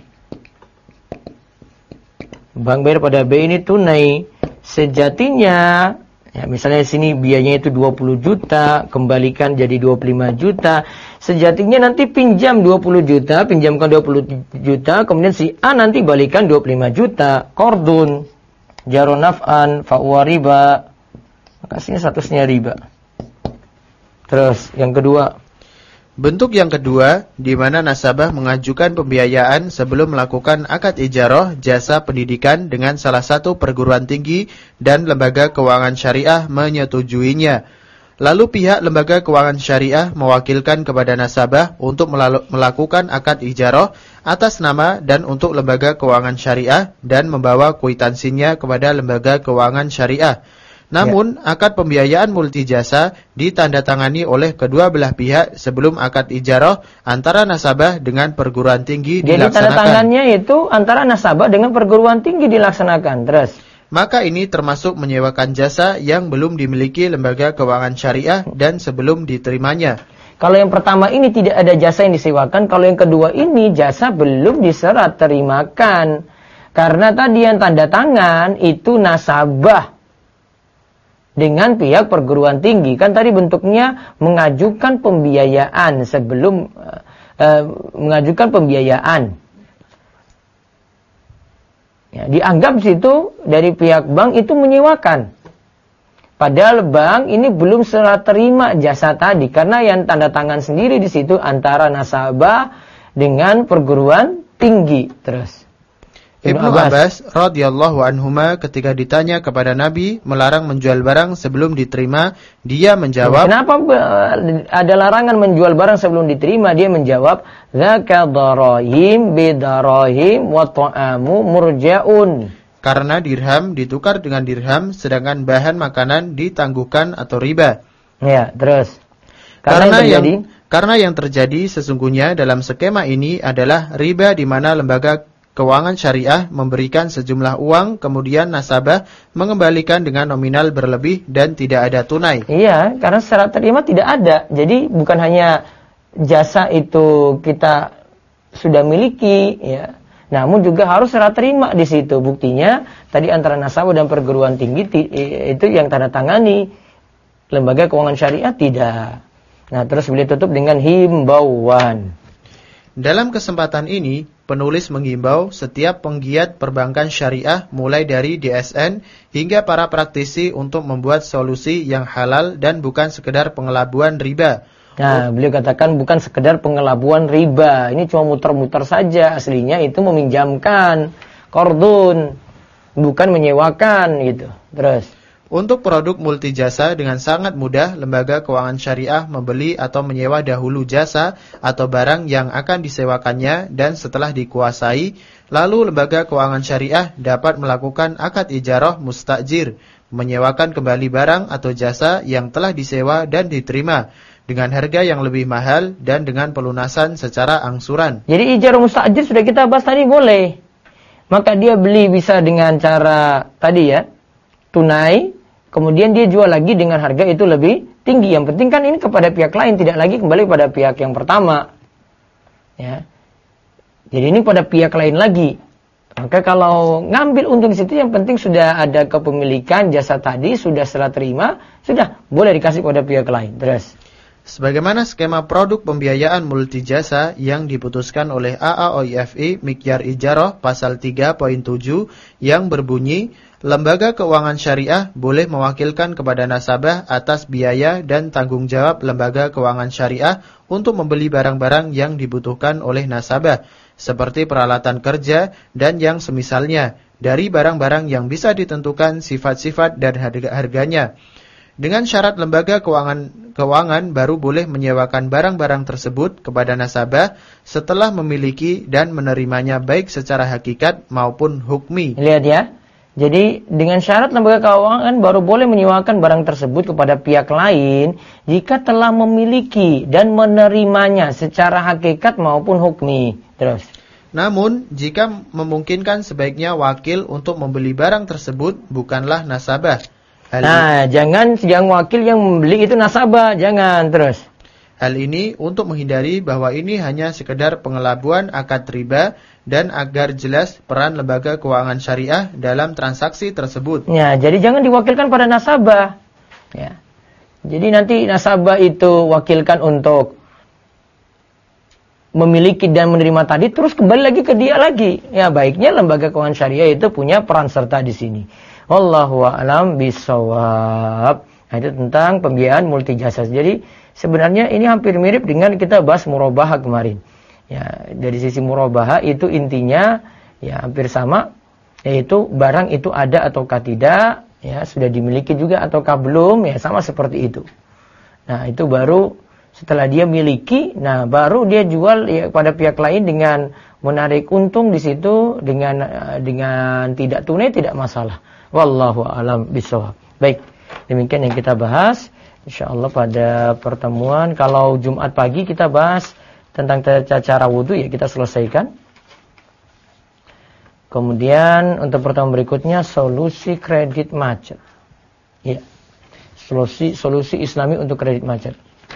[SPEAKER 1] Bank bayar pada B ini tunai. Sejatinya, ya misalnya sini biayanya itu 20 juta, kembalikan jadi 25 juta. Sejatinya nanti pinjam 20 juta, pinjamkan 20 juta, kemudian si A nanti balikan 25 juta. Qardun, jarra naf'an, fa'wa riba. Makasihnya statusnya riba. Terus, yang kedua.
[SPEAKER 2] Bentuk yang kedua, di mana nasabah mengajukan pembiayaan sebelum melakukan akad ijarah jasa pendidikan dengan salah satu perguruan tinggi dan lembaga keuangan syariah menyetujuinya. Lalu pihak lembaga keuangan syariah mewakilkan kepada nasabah untuk melakukan akad ijarah atas nama dan untuk lembaga keuangan syariah dan membawa kwitansinya kepada lembaga keuangan syariah. Namun, akad pembiayaan multijasa ditandatangani oleh kedua belah pihak sebelum akad ijarah antara nasabah dengan perguruan tinggi dilaksanakan. Jadi tanda tangannya
[SPEAKER 1] itu antara nasabah dengan perguruan tinggi dilaksanakan. Terus,
[SPEAKER 2] maka ini termasuk menyewakan jasa yang belum dimiliki lembaga keuangan syariah dan sebelum diterimanya.
[SPEAKER 1] Kalau yang pertama ini tidak ada jasa yang disewakan, kalau yang kedua ini jasa belum diserah terimakan. Karena tadi yang tanda tangan itu nasabah dengan pihak perguruan tinggi. Kan tadi bentuknya mengajukan pembiayaan sebelum mengajukan pembiayaan. Ya, dianggap situ dari pihak bank itu menyewakan. Padahal bank ini belum serah terima jasa tadi, karena yang tanda tangan sendiri di situ antara nasabah dengan perguruan tinggi. Terus
[SPEAKER 2] Ibnu Abbas radhiyallahu anhuma ketika ditanya kepada Nabi melarang menjual barang sebelum diterima, dia menjawab,
[SPEAKER 1] kenapa ada larangan menjual barang sebelum diterima? Dia menjawab, "Dzaka darahim bidarahim wa ta'amu murja'un."
[SPEAKER 2] Karena dirham ditukar dengan dirham, sedangkan bahan makanan ditangguhkan atau riba.
[SPEAKER 1] Ya, terus.
[SPEAKER 2] Karena yang terjadi sesungguhnya dalam skema ini adalah riba, di mana lembaga keuangan syariah memberikan sejumlah uang, kemudian nasabah mengembalikan dengan nominal berlebih dan tidak ada tunai.
[SPEAKER 1] Iya, karena secara terima tidak ada. Jadi bukan hanya jasa itu kita sudah miliki, ya, namun juga harus serah terima di situ. Buktinya tadi antara nasabah dan perguruan tinggi itu yang tanda tangani, lembaga keuangan syariah tidak. Nah, terus beliau tutup dengan himbauan.
[SPEAKER 2] Dalam kesempatan ini, penulis menghimbau setiap penggiat perbankan syariah mulai dari DSN hingga para praktisi untuk membuat solusi yang halal dan bukan sekedar pengelabuan riba.
[SPEAKER 1] Nah, beliau katakan bukan sekedar pengelabuan riba. Ini cuma muter-muter saja. Aslinya itu meminjamkan qardun, bukan menyewakan gitu. Terus,
[SPEAKER 2] untuk produk multijasa dengan sangat mudah, lembaga keuangan syariah membeli atau menyewa dahulu jasa atau barang yang akan disewakannya, dan setelah dikuasai, lalu lembaga keuangan syariah dapat melakukan akad ijarah mustajir, menyewakan kembali barang atau jasa yang telah disewa dan diterima dengan harga yang lebih mahal dan dengan pelunasan secara angsuran.
[SPEAKER 1] Jadi ijarah mustajir sudah kita bahas tadi boleh. Maka dia beli bisa dengan cara tadi ya, tunai. Kemudian dia jual lagi dengan harga itu lebih tinggi. Yang penting kan ini kepada pihak lain, tidak lagi kembali pada pihak yang pertama. Ya. Jadi ini pada pihak lain lagi. Maka kalau ngambil untung di situ, yang penting sudah ada kepemilikan jasa tadi, sudah serah terima, sudah boleh dikasih pada pihak lain. Terus,
[SPEAKER 2] sebagaimana skema produk pembiayaan multijasa yang diputuskan oleh AAOIFI Mikyar Ijarah pasal 3.7 yang berbunyi, lembaga keuangan syariah boleh mewakilkan kepada nasabah atas biaya dan tanggung jawab lembaga keuangan syariah untuk membeli barang-barang yang dibutuhkan oleh nasabah, seperti peralatan kerja dan yang semisalnya, dari barang-barang yang bisa ditentukan sifat-sifat dan harganya. Dengan syarat lembaga keuangan baru boleh menyewakan barang-barang tersebut kepada nasabah setelah memiliki dan menerimanya baik secara hakikat maupun hukmi.
[SPEAKER 1] Lihat ya. Jadi dengan syarat lembaga keuangan baru boleh menyewakan barang tersebut kepada pihak lain jika telah memiliki dan menerimanya secara hakikat maupun hukmi. Terus.
[SPEAKER 2] Namun, jika memungkinkan, sebaiknya wakil untuk membeli barang tersebut bukanlah nasabah.
[SPEAKER 1] Jangan wakil yang membeli itu nasabah, jangan. Terus.
[SPEAKER 2] Hal ini untuk menghindari bahwa ini hanya sekedar pengelabuan akad riba dan agar jelas peran lembaga keuangan syariah dalam transaksi tersebut.
[SPEAKER 1] Ya, jadi jangan diwakilkan pada nasabah. Ya. Jadi nanti nasabah itu wakilkan untuk memiliki dan menerima tadi, terus kembali lagi ke dia lagi. Ya, baiknya lembaga keuangan syariah itu punya peran serta di sini. Wallahu a'lam bishawab. Nah, itu tentang pembiayaan multijasa. Jadi sebenarnya ini hampir mirip dengan kita bahas murabahah kemarin. Ya, dari sisi murabahah itu intinya ya hampir sama, yaitu barang itu ada ataukah tidak, ya sudah dimiliki juga ataukah belum, ya sama seperti itu. Nah, itu baru setelah dia miliki, nah baru dia jual ya pada pihak lain dengan menarik untung di situ dengan tidak tunai, tidak masalah. Wallahu a'lam bishawab. Baik, demikian yang kita bahas. InsyaAllah pada pertemuan, kalau Jumat pagi kita bahas tentang cara wudhu, ya kita selesaikan. Kemudian untuk pertemuan berikutnya solusi kredit macet. Ya. Solusi Islami untuk kredit macet.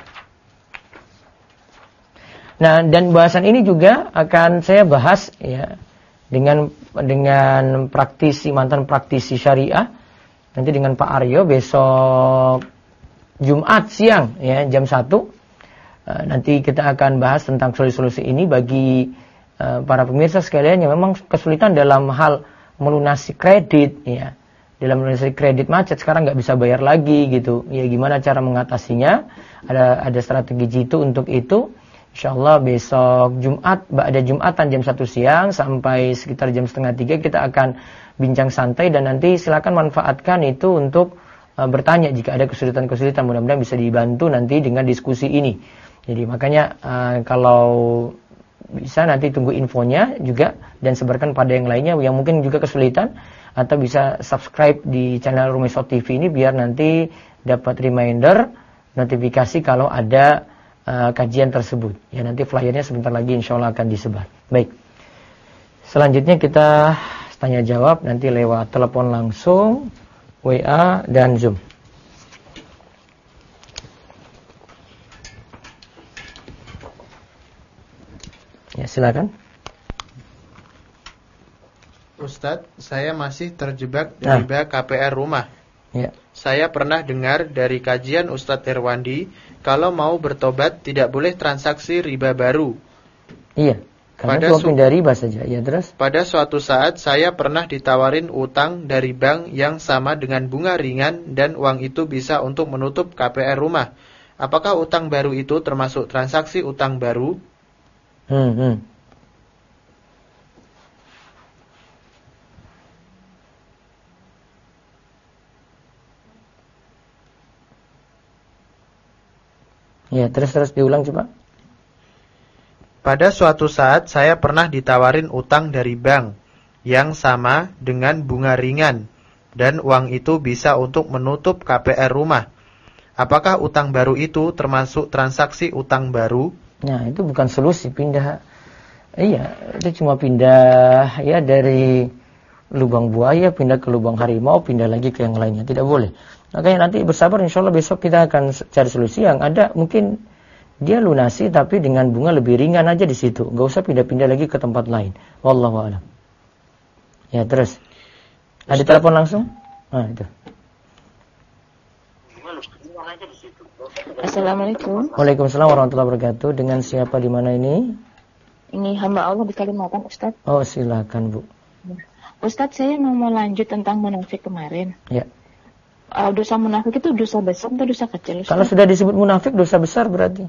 [SPEAKER 1] Nah, dan bahasan ini juga akan saya bahas ya dengan mantan praktisi syariah nanti dengan Pak Aryo besok Jumat siang ya jam 1. Nanti kita akan bahas tentang solusi-solusi ini bagi para pemirsa sekalian yang memang kesulitan dalam hal melunasi kredit, ya. Dalam melunasi kredit macet sekarang nggak bisa bayar lagi gitu. Ya gimana cara mengatasinya? Ada strategi jitu untuk itu. Insyaallah besok Jumat, ada Jumatan jam 1 siang sampai sekitar jam 2:30 kita akan bincang santai, dan nanti silakan manfaatkan itu untuk bertanya jika ada kesulitan-kesulitan. Mudah-mudahan bisa dibantu nanti dengan diskusi ini. Jadi makanya kalau bisa nanti tunggu infonya juga dan sebarkan pada yang lainnya yang mungkin juga kesulitan, atau bisa subscribe di channel Rumeso TV ini biar nanti dapat reminder notifikasi kalau ada kajian tersebut. Ya nanti flyernya sebentar lagi insya Allah akan disebar. Baik. Selanjutnya kita tanya jawab nanti lewat telepon langsung, WA dan Zoom. Ya silakan.
[SPEAKER 2] Ustadz, saya masih terjebak di riba KPR rumah.
[SPEAKER 1] Ya.
[SPEAKER 2] Saya pernah dengar dari kajian Ustadz Irwandi, kalau mau bertobat tidak boleh transaksi riba baru.
[SPEAKER 1] Iya, karena cuma pindah riba saja. Ya terus?
[SPEAKER 2] Pada suatu saat saya pernah ditawarin utang dari bank yang sama dengan bunga ringan dan uang itu bisa untuk menutup KPR rumah. Apakah utang baru itu termasuk transaksi utang baru?
[SPEAKER 1] Ya, terus diulang coba.
[SPEAKER 2] Pada suatu saat saya pernah ditawarin utang dari bank yang sama dengan bunga ringan dan uang itu bisa untuk menutup KPR rumah. Apakah utang baru itu termasuk transaksi utang baru?
[SPEAKER 1] Nah, itu bukan solusi pindah. Iya, itu cuma pindah ya dari lubang buaya pindah ke lubang harimau, pindah lagi ke yang lainnya. Tidak boleh. Makanya nanti bersabar, insya Allah besok kita akan cari solusi yang ada. Mungkin dia lunasi tapi dengan bunga lebih ringan aja di situ. Gak usah pindah-pindah lagi ke tempat lain. Wallahu a'lam. Ya terus. Ada telepon langsung? Itu.
[SPEAKER 3] Assalamualaikum.
[SPEAKER 1] Waalaikumsalam warahmatullahi wabarakatuh. Dengan siapa di mana ini?
[SPEAKER 3] Ini hamba Allah di Kalimantan, Ustaz.
[SPEAKER 1] Oh silakan Bu.
[SPEAKER 3] Ustaz, saya mau lanjut tentang munafik kemarin.
[SPEAKER 1] Ya.
[SPEAKER 3] Dosa munafik itu dosa besar atau dosa kecil, Ustaz?
[SPEAKER 1] Kalau sudah disebut munafik dosa besar berarti.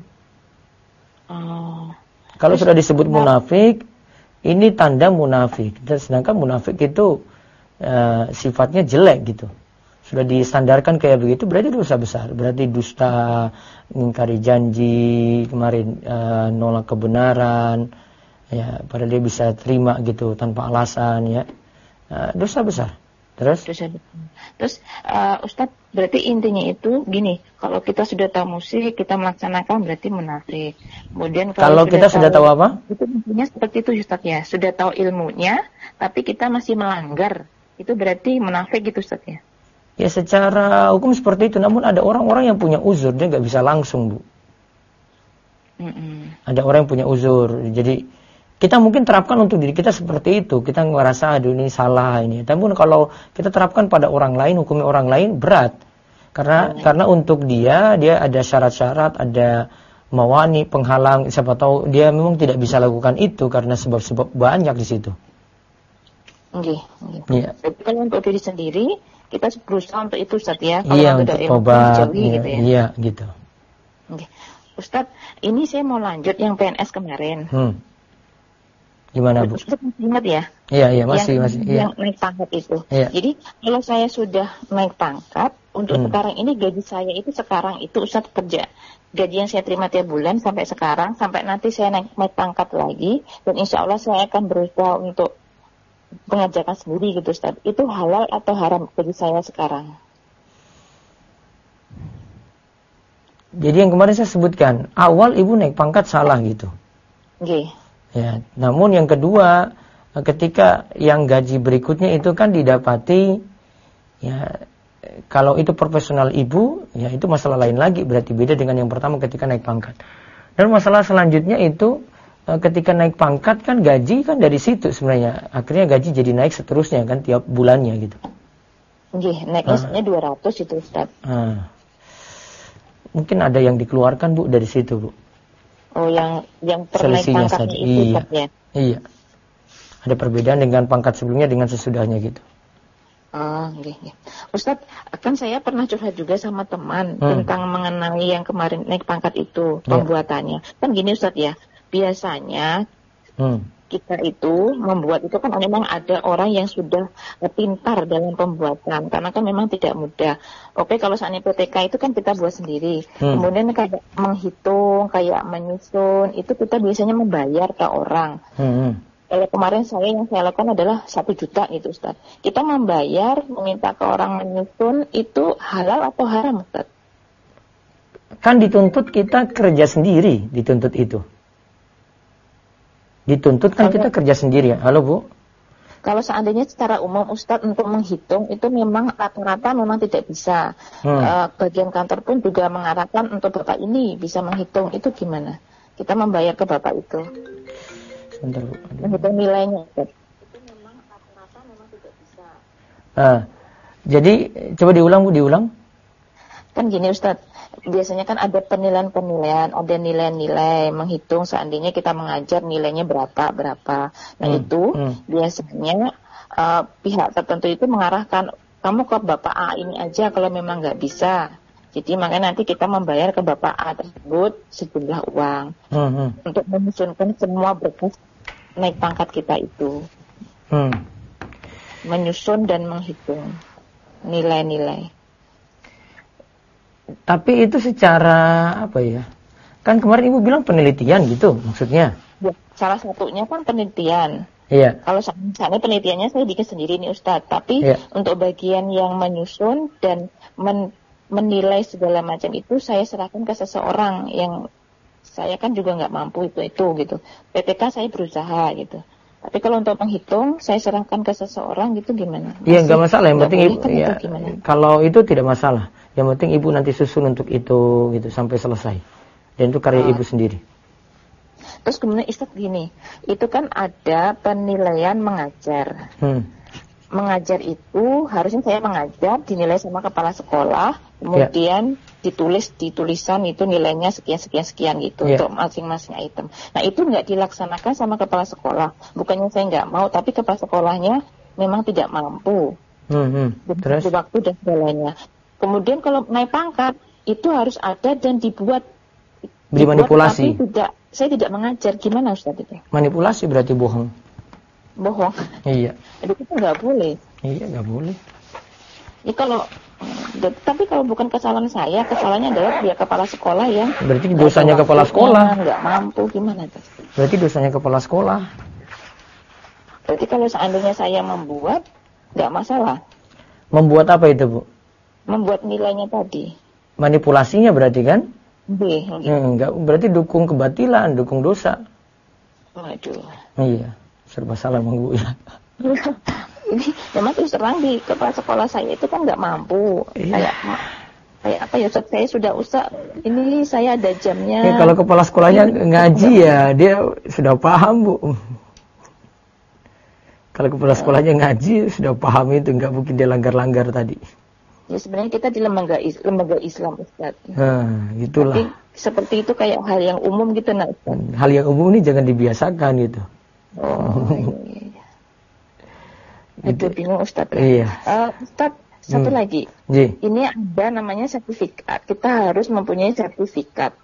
[SPEAKER 1] Kalau sudah disebut munafik, ini tanda munafik. Dan sedangkan munafik itu sifatnya jelek gitu. Sudah distandarkan kayak begitu berarti dosa besar. Berarti dusta, ingkari janji, kemarin nolak kebenaran, ya padahal dia bisa terima gitu tanpa alasan ya. Dosa besar. Terus
[SPEAKER 3] Ustadz, berarti intinya itu gini, kalau kita sudah tahu musik, kita melaksanakan berarti munafik. Kemudian
[SPEAKER 1] kalau kita sudah tahu apa?
[SPEAKER 3] Itu intinya seperti itu Ustadz ya, sudah tahu ilmunya, tapi kita masih melanggar, itu berarti munafik gitu Ustadz ya?
[SPEAKER 1] Ya secara hukum seperti itu, namun ada orang-orang yang punya uzur, dia nggak bisa langsung Bu. Ada orang yang punya uzur, jadi kita mungkin terapkan untuk diri kita seperti itu. Kita ngerasa aduh ini salah ini. Tapi kalau kita terapkan pada orang lain, hukumnya orang lain berat. Karena untuk dia ada syarat-syarat, ada mawani, penghalang, siapa tahu dia memang tidak bisa lakukan itu karena sebab-sebab banyak di situ.
[SPEAKER 3] Oke.
[SPEAKER 1] Iya.
[SPEAKER 3] Jadi kalau untuk diri sendiri, kita berusaha untuk itu Ustaz ya. Kalau
[SPEAKER 1] iya, untuk tobat.
[SPEAKER 3] Iya, gitu ya.
[SPEAKER 1] Iya, gitu.
[SPEAKER 3] Oke. Ustaz, ini saya mau lanjut yang PNS kemarin.
[SPEAKER 1] Gimana Bu?
[SPEAKER 3] Ustaz masih ingat ya?
[SPEAKER 1] Iya masih.
[SPEAKER 3] Yang naik pangkat itu.
[SPEAKER 1] Iya.
[SPEAKER 3] Jadi kalau saya sudah naik pangkat, untuk sekarang ini gaji saya itu sekarang itu Ustaz kerja. Gaji yang saya terima tiap bulan sampai sekarang, sampai nanti saya naik pangkat lagi, dan insya Allah saya akan berusaha untuk mengerjakan sendiri gitu Ustaz. Itu halal atau haram gaji saya sekarang?
[SPEAKER 1] Jadi yang kemarin saya sebutkan, awal ibu naik pangkat salah gitu.
[SPEAKER 3] Oke.
[SPEAKER 1] Ya, namun yang kedua, ketika yang gaji berikutnya itu kan didapati, ya kalau itu profesional ibu, ya itu masalah lain lagi, berarti beda dengan yang pertama ketika naik pangkat. Dan masalah selanjutnya itu, ketika naik pangkat kan gaji kan dari situ sebenarnya, akhirnya gaji jadi naik seterusnya kan tiap bulannya gitu.
[SPEAKER 3] Oke, naiknya 200 itu Ustaz.
[SPEAKER 1] Mungkin ada yang dikeluarkan Bu dari situ Bu.
[SPEAKER 3] Oh, yang per naik pangkatnya itu
[SPEAKER 1] ya. Iya. Ada perbedaan dengan pangkat sebelumnya dengan sesudahnya gitu.
[SPEAKER 3] Oh, okay. Ustadz, kan saya pernah curhat juga sama teman tentang mengenai yang kemarin naik pangkat itu, pembuatannya. Kan gini Ustadz ya, biasanya kita itu membuat itu kan memang ada orang yang sudah pintar dalam pembuatan, karena kan memang tidak mudah. Oke, kalau saatnya PTK itu kan kita buat sendiri. Kemudian kayak menghitung, kayak menyusun, itu kita biasanya membayar ke orang. Kalau kemarin yang saya lakukan adalah 1 juta gitu Ustaz. Kita membayar, meminta ke orang menyusun, itu halal atau haram Ustaz?
[SPEAKER 1] Kan dituntut kita kerja sendiri, dituntut itu. Dituntut kan kita kerja sendiri ya. Halo Bu?
[SPEAKER 3] Kalau seandainya secara umum Ustaz untuk menghitung itu memang rata-rata memang tidak bisa. Bagian kantor pun juga mengarahkan untuk Bapak ini bisa menghitung, itu gimana? Kita membayar ke Bapak itu.
[SPEAKER 1] Sebentar Bu.
[SPEAKER 3] Menghitung nilainya Ustaz. Itu memang rata-rata memang tidak bisa.
[SPEAKER 1] Jadi coba diulang Bu, diulang.
[SPEAKER 3] Kan gini Ustaz, biasanya kan ada penilaian-penilaian, ada nilai-nilai, menghitung seandainya kita mengajar nilainya berapa. Nah itu biasanya pihak tertentu itu mengarahkan, kamu ke Bapak A ini aja kalau memang nggak bisa. Jadi makanya nanti kita membayar ke Bapak A tersebut sejumlah uang untuk menyusunkan semua berkas naik pangkat kita itu. Menyusun dan menghitung nilai-nilai.
[SPEAKER 1] Tapi itu secara apa ya? Kan kemarin Ibu bilang penelitian gitu maksudnya.
[SPEAKER 3] Ya, salah satunya kan penelitian.
[SPEAKER 1] Iya.
[SPEAKER 3] Kalau misalnya penelitiannya saya bikin sendiri nih Ustadz. Tapi untuk bagian yang menyusun dan menilai segala macam itu saya serahkan ke seseorang yang saya kan juga nggak mampu itu gitu. PTK saya berusaha gitu. Tapi kalau untuk menghitung saya serahkan ke seseorang gitu gimana?
[SPEAKER 1] Iya nggak masalah. Yang penting Ibu
[SPEAKER 3] ya,
[SPEAKER 1] kalau itu tidak masalah. Yang penting Ibu nanti susun untuk itu gitu sampai selesai. Dan itu karya Ibu sendiri.
[SPEAKER 3] Terus kemudian Ustadz gini, itu kan ada penilaian mengajar. Mengajar itu harusnya saya mengajar dinilai sama kepala sekolah, kemudian ditulis di tulisan itu nilainya sekian gitu untuk masing-masing item. Nah itu nggak dilaksanakan sama kepala sekolah. Bukannya saya nggak mau, tapi kepala sekolahnya memang tidak mampu. Terus waktu dan segalanya. Kemudian kalau naik pangkat itu harus ada dan dibuat
[SPEAKER 1] dimanipulasi.
[SPEAKER 3] Tapi saya tidak mengajar. Gimana Ustaz itu?
[SPEAKER 1] Manipulasi berarti bohong.
[SPEAKER 3] Bohong.
[SPEAKER 1] Iya.
[SPEAKER 3] Jadi itu nggak boleh.
[SPEAKER 1] Iya nggak boleh.
[SPEAKER 3] Ya tapi kalau bukan kesalahan saya, kesalahannya adalah pihak kepala sekolah yang.
[SPEAKER 1] Berarti dosanya kepala sekolah.
[SPEAKER 3] Nggak mampu gimana tuh?
[SPEAKER 1] Berarti dosanya kepala sekolah.
[SPEAKER 3] Berarti kalau seandainya saya membuat, nggak masalah.
[SPEAKER 1] Membuat apa itu Bu?
[SPEAKER 3] Membuat nilainya tadi.
[SPEAKER 1] Manipulasinya berarti kan?
[SPEAKER 3] Enggak,
[SPEAKER 1] berarti dukung kebatilan, dukung dosa.
[SPEAKER 3] Waduh.
[SPEAKER 1] Iya, serba salah Bang Bu ya.
[SPEAKER 3] Ini memang terus terang di kepala sekolah saya itu kan nggak mampu. Kayak apa ya Ustaz, saya sudah ini saya ada jamnya.
[SPEAKER 1] Kalau kepala sekolahnya ngaji ya dia sudah paham Bu. Kalau kepala sekolahnya ngaji sudah paham itu, nggak mungkin dia langgar-langgar tadi.
[SPEAKER 3] Ya sebenarnya kita di lembaga Islam Ustaz.
[SPEAKER 1] Gitulah.
[SPEAKER 3] Tapi seperti itu kayak hal yang umum gitu nah Ustaz.
[SPEAKER 1] Hal yang umum ini jangan dibiasakan gitu.
[SPEAKER 3] Iya. Itu bingung Ustaz.
[SPEAKER 1] Iya.
[SPEAKER 3] Ustaz, satu lagi. Ini ada namanya sertifikat. Kita harus mempunyai sertifikat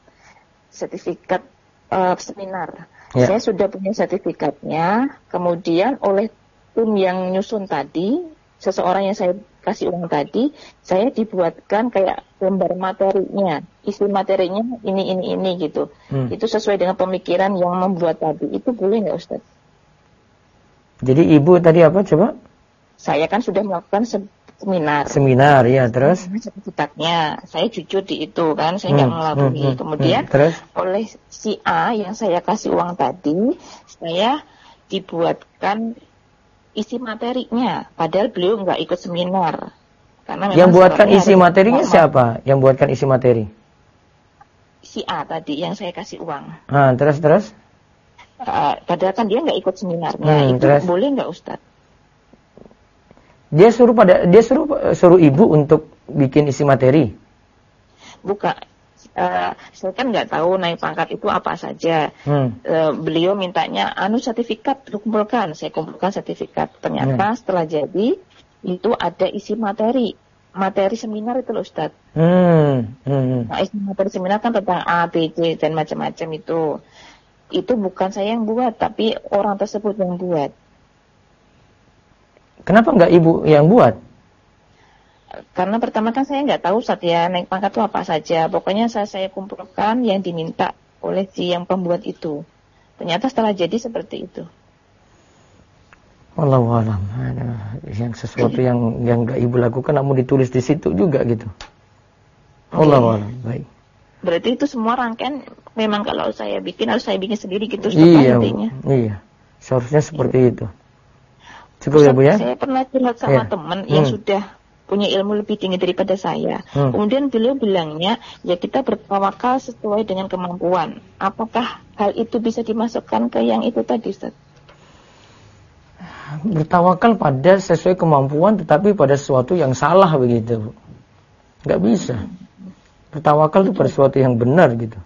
[SPEAKER 3] seminar. Saya sudah punya sertifikatnya. Kemudian oleh tim yang nyusun tadi, seseorang yang saya kasih uang tadi, saya dibuatkan kayak lembar materinya, isi materinya ini gitu. Itu sesuai dengan pemikiran yang membuat tadi. Itu boleh nggak Ustaz?
[SPEAKER 1] Jadi Ibu tadi apa coba?
[SPEAKER 3] Saya kan sudah melakukan seminar.
[SPEAKER 1] Seminar ya, terus?
[SPEAKER 3] Sertifikatnya, saya jujur di itu kan, saya nggak mengelabui. Kemudian
[SPEAKER 1] terus?
[SPEAKER 3] Oleh si A yang saya kasih uang tadi, saya dibuatkan isi materinya, padahal beliau nggak ikut seminar. Karena
[SPEAKER 1] yang buatkan isi materinya siapa? Yang buatkan isi materi?
[SPEAKER 3] Si A tadi yang saya kasih uang.
[SPEAKER 1] Terus?
[SPEAKER 3] Padahal kan dia nggak ikut seminarnya. Itu terus? Boleh nggak Ustaz?
[SPEAKER 1] Dia suruh Ibu untuk bikin isi materi.
[SPEAKER 3] Bukan, Saya kan nggak tahu naik pangkat itu apa saja. Beliau mintanya sertifikat dikumpulkan, saya kumpulkan sertifikat. Ternyata setelah jadi itu ada isi materi seminar itu loh Ustaz. Nah, isi materi seminar kan tentang A, B, C dan macam-macam itu. Itu bukan saya yang buat, tapi orang tersebut yang buat. Kenapa nggak Ibu yang buat? Karena pertama kan saya nggak tahu Ustaz ya, naik pangkat itu apa saja. Pokoknya saya kumpulkan yang diminta oleh si yang pembuat itu. Ternyata setelah jadi seperti itu. Wallahu a'lam. Yang sesuatu yang nggak Ibu lakukan namun ditulis di situ juga gitu. Wallahu a'lam. Baik. Berarti itu semua rangkaian memang kalau saya bikin harus saya bikin sendiri gitu Ustaz. Iya. Seharusnya seperti itu. Cukup ya Bu ya? Saya pernah curhat sama teman yang sudah punya ilmu lebih tinggi daripada saya. Kemudian beliau bilangnya, ya kita bertawakal sesuai dengan kemampuan. Apakah hal itu bisa dimasukkan ke yang itu tadi Ustaz? Bertawakal pada sesuai kemampuan tetapi pada sesuatu yang salah begitu. Nggak bisa. Bertawakal itu pada sesuatu yang benar gitu.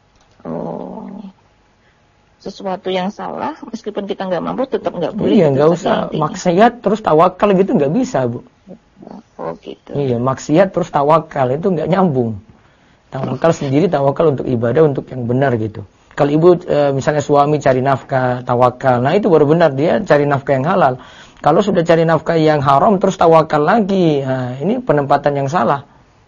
[SPEAKER 3] Sesuatu yang salah meskipun kita nggak mampu tetap nggak boleh. Iya, nggak usah maksiat terus tawakal gitu nggak bisa Bu. Oh gitu. Iya, maksiat terus tawakal itu nggak nyambung. Tawakal sendiri tawakal untuk ibadah untuk yang benar gitu. Kalau Ibu misalnya suami cari nafkah tawakal, nah itu baru benar dia cari nafkah yang halal. Kalau sudah cari nafkah yang haram terus tawakal lagi, nah ini penempatan yang salah.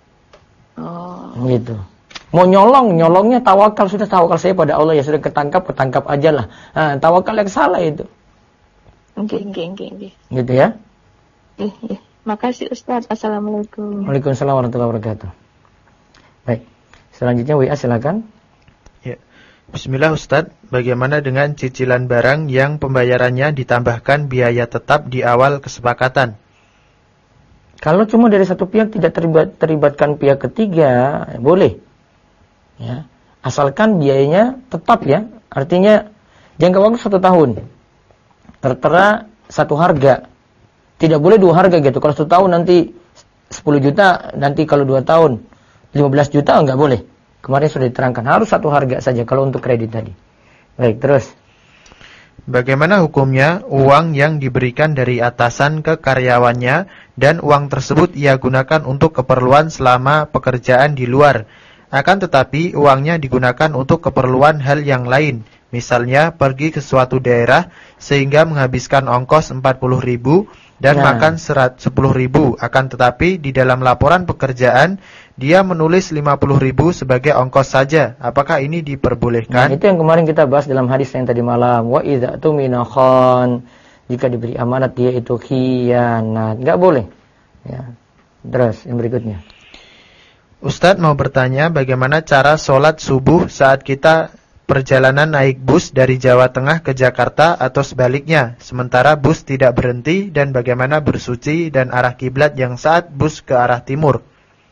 [SPEAKER 3] Gitu. Mau nyolongnya tawakal, sudah tawakal saya pada Allah ya sudah ketangkap aja lah. Nah, tawakal yang salah itu. Oke. Gitu ya. Iya. Makasih Ustaz. Assalamualaikum. Waalaikumsalam warahmatullahi wabarakatuh. Baik. Selanjutnya WA silakan.
[SPEAKER 2] Ya. Bismillah Ustaz, bagaimana dengan cicilan barang yang pembayarannya ditambahkan biaya tetap di awal kesepakatan?
[SPEAKER 1] Kalau cuma dari satu pihak tidak terlibatkan pihak ketiga, boleh. Ya. Asalkan biayanya tetap ya. Artinya jangka waktu 1 tahun. Tertera satu harga. Tidak boleh 2 harga gitu. Kalau 1 tahun nanti 10 juta, nanti kalau 2 tahun 15 juta enggak boleh. Kemarin sudah diterangkan harus satu harga saja kalau untuk kredit tadi. Baik, terus.
[SPEAKER 2] Bagaimana hukumnya uang yang diberikan dari atasan ke karyawannya dan uang tersebut ia gunakan untuk keperluan selama pekerjaan di luar. Akan tetapi uangnya digunakan untuk keperluan hal yang lain. Misalnya pergi ke suatu daerah sehingga menghabiskan ongkos 40.000 dan makan 10.000. Akan tetapi di dalam laporan pekerjaan dia menulis 50.000 sebagai ongkos saja. Apakah ini diperbolehkan?
[SPEAKER 1] Itu yang kemarin kita bahas dalam hadis yang tadi malam. Wa idza tumina khan, jika diberi amanat dia itu khianat. Enggak boleh. Ya. Terus yang berikutnya.
[SPEAKER 2] Ustadz mau bertanya bagaimana cara sholat subuh saat kita perjalanan naik bus dari Jawa Tengah ke Jakarta atau sebaliknya, sementara bus tidak berhenti, dan bagaimana bersuci dan arah kiblat yang saat bus ke arah timur.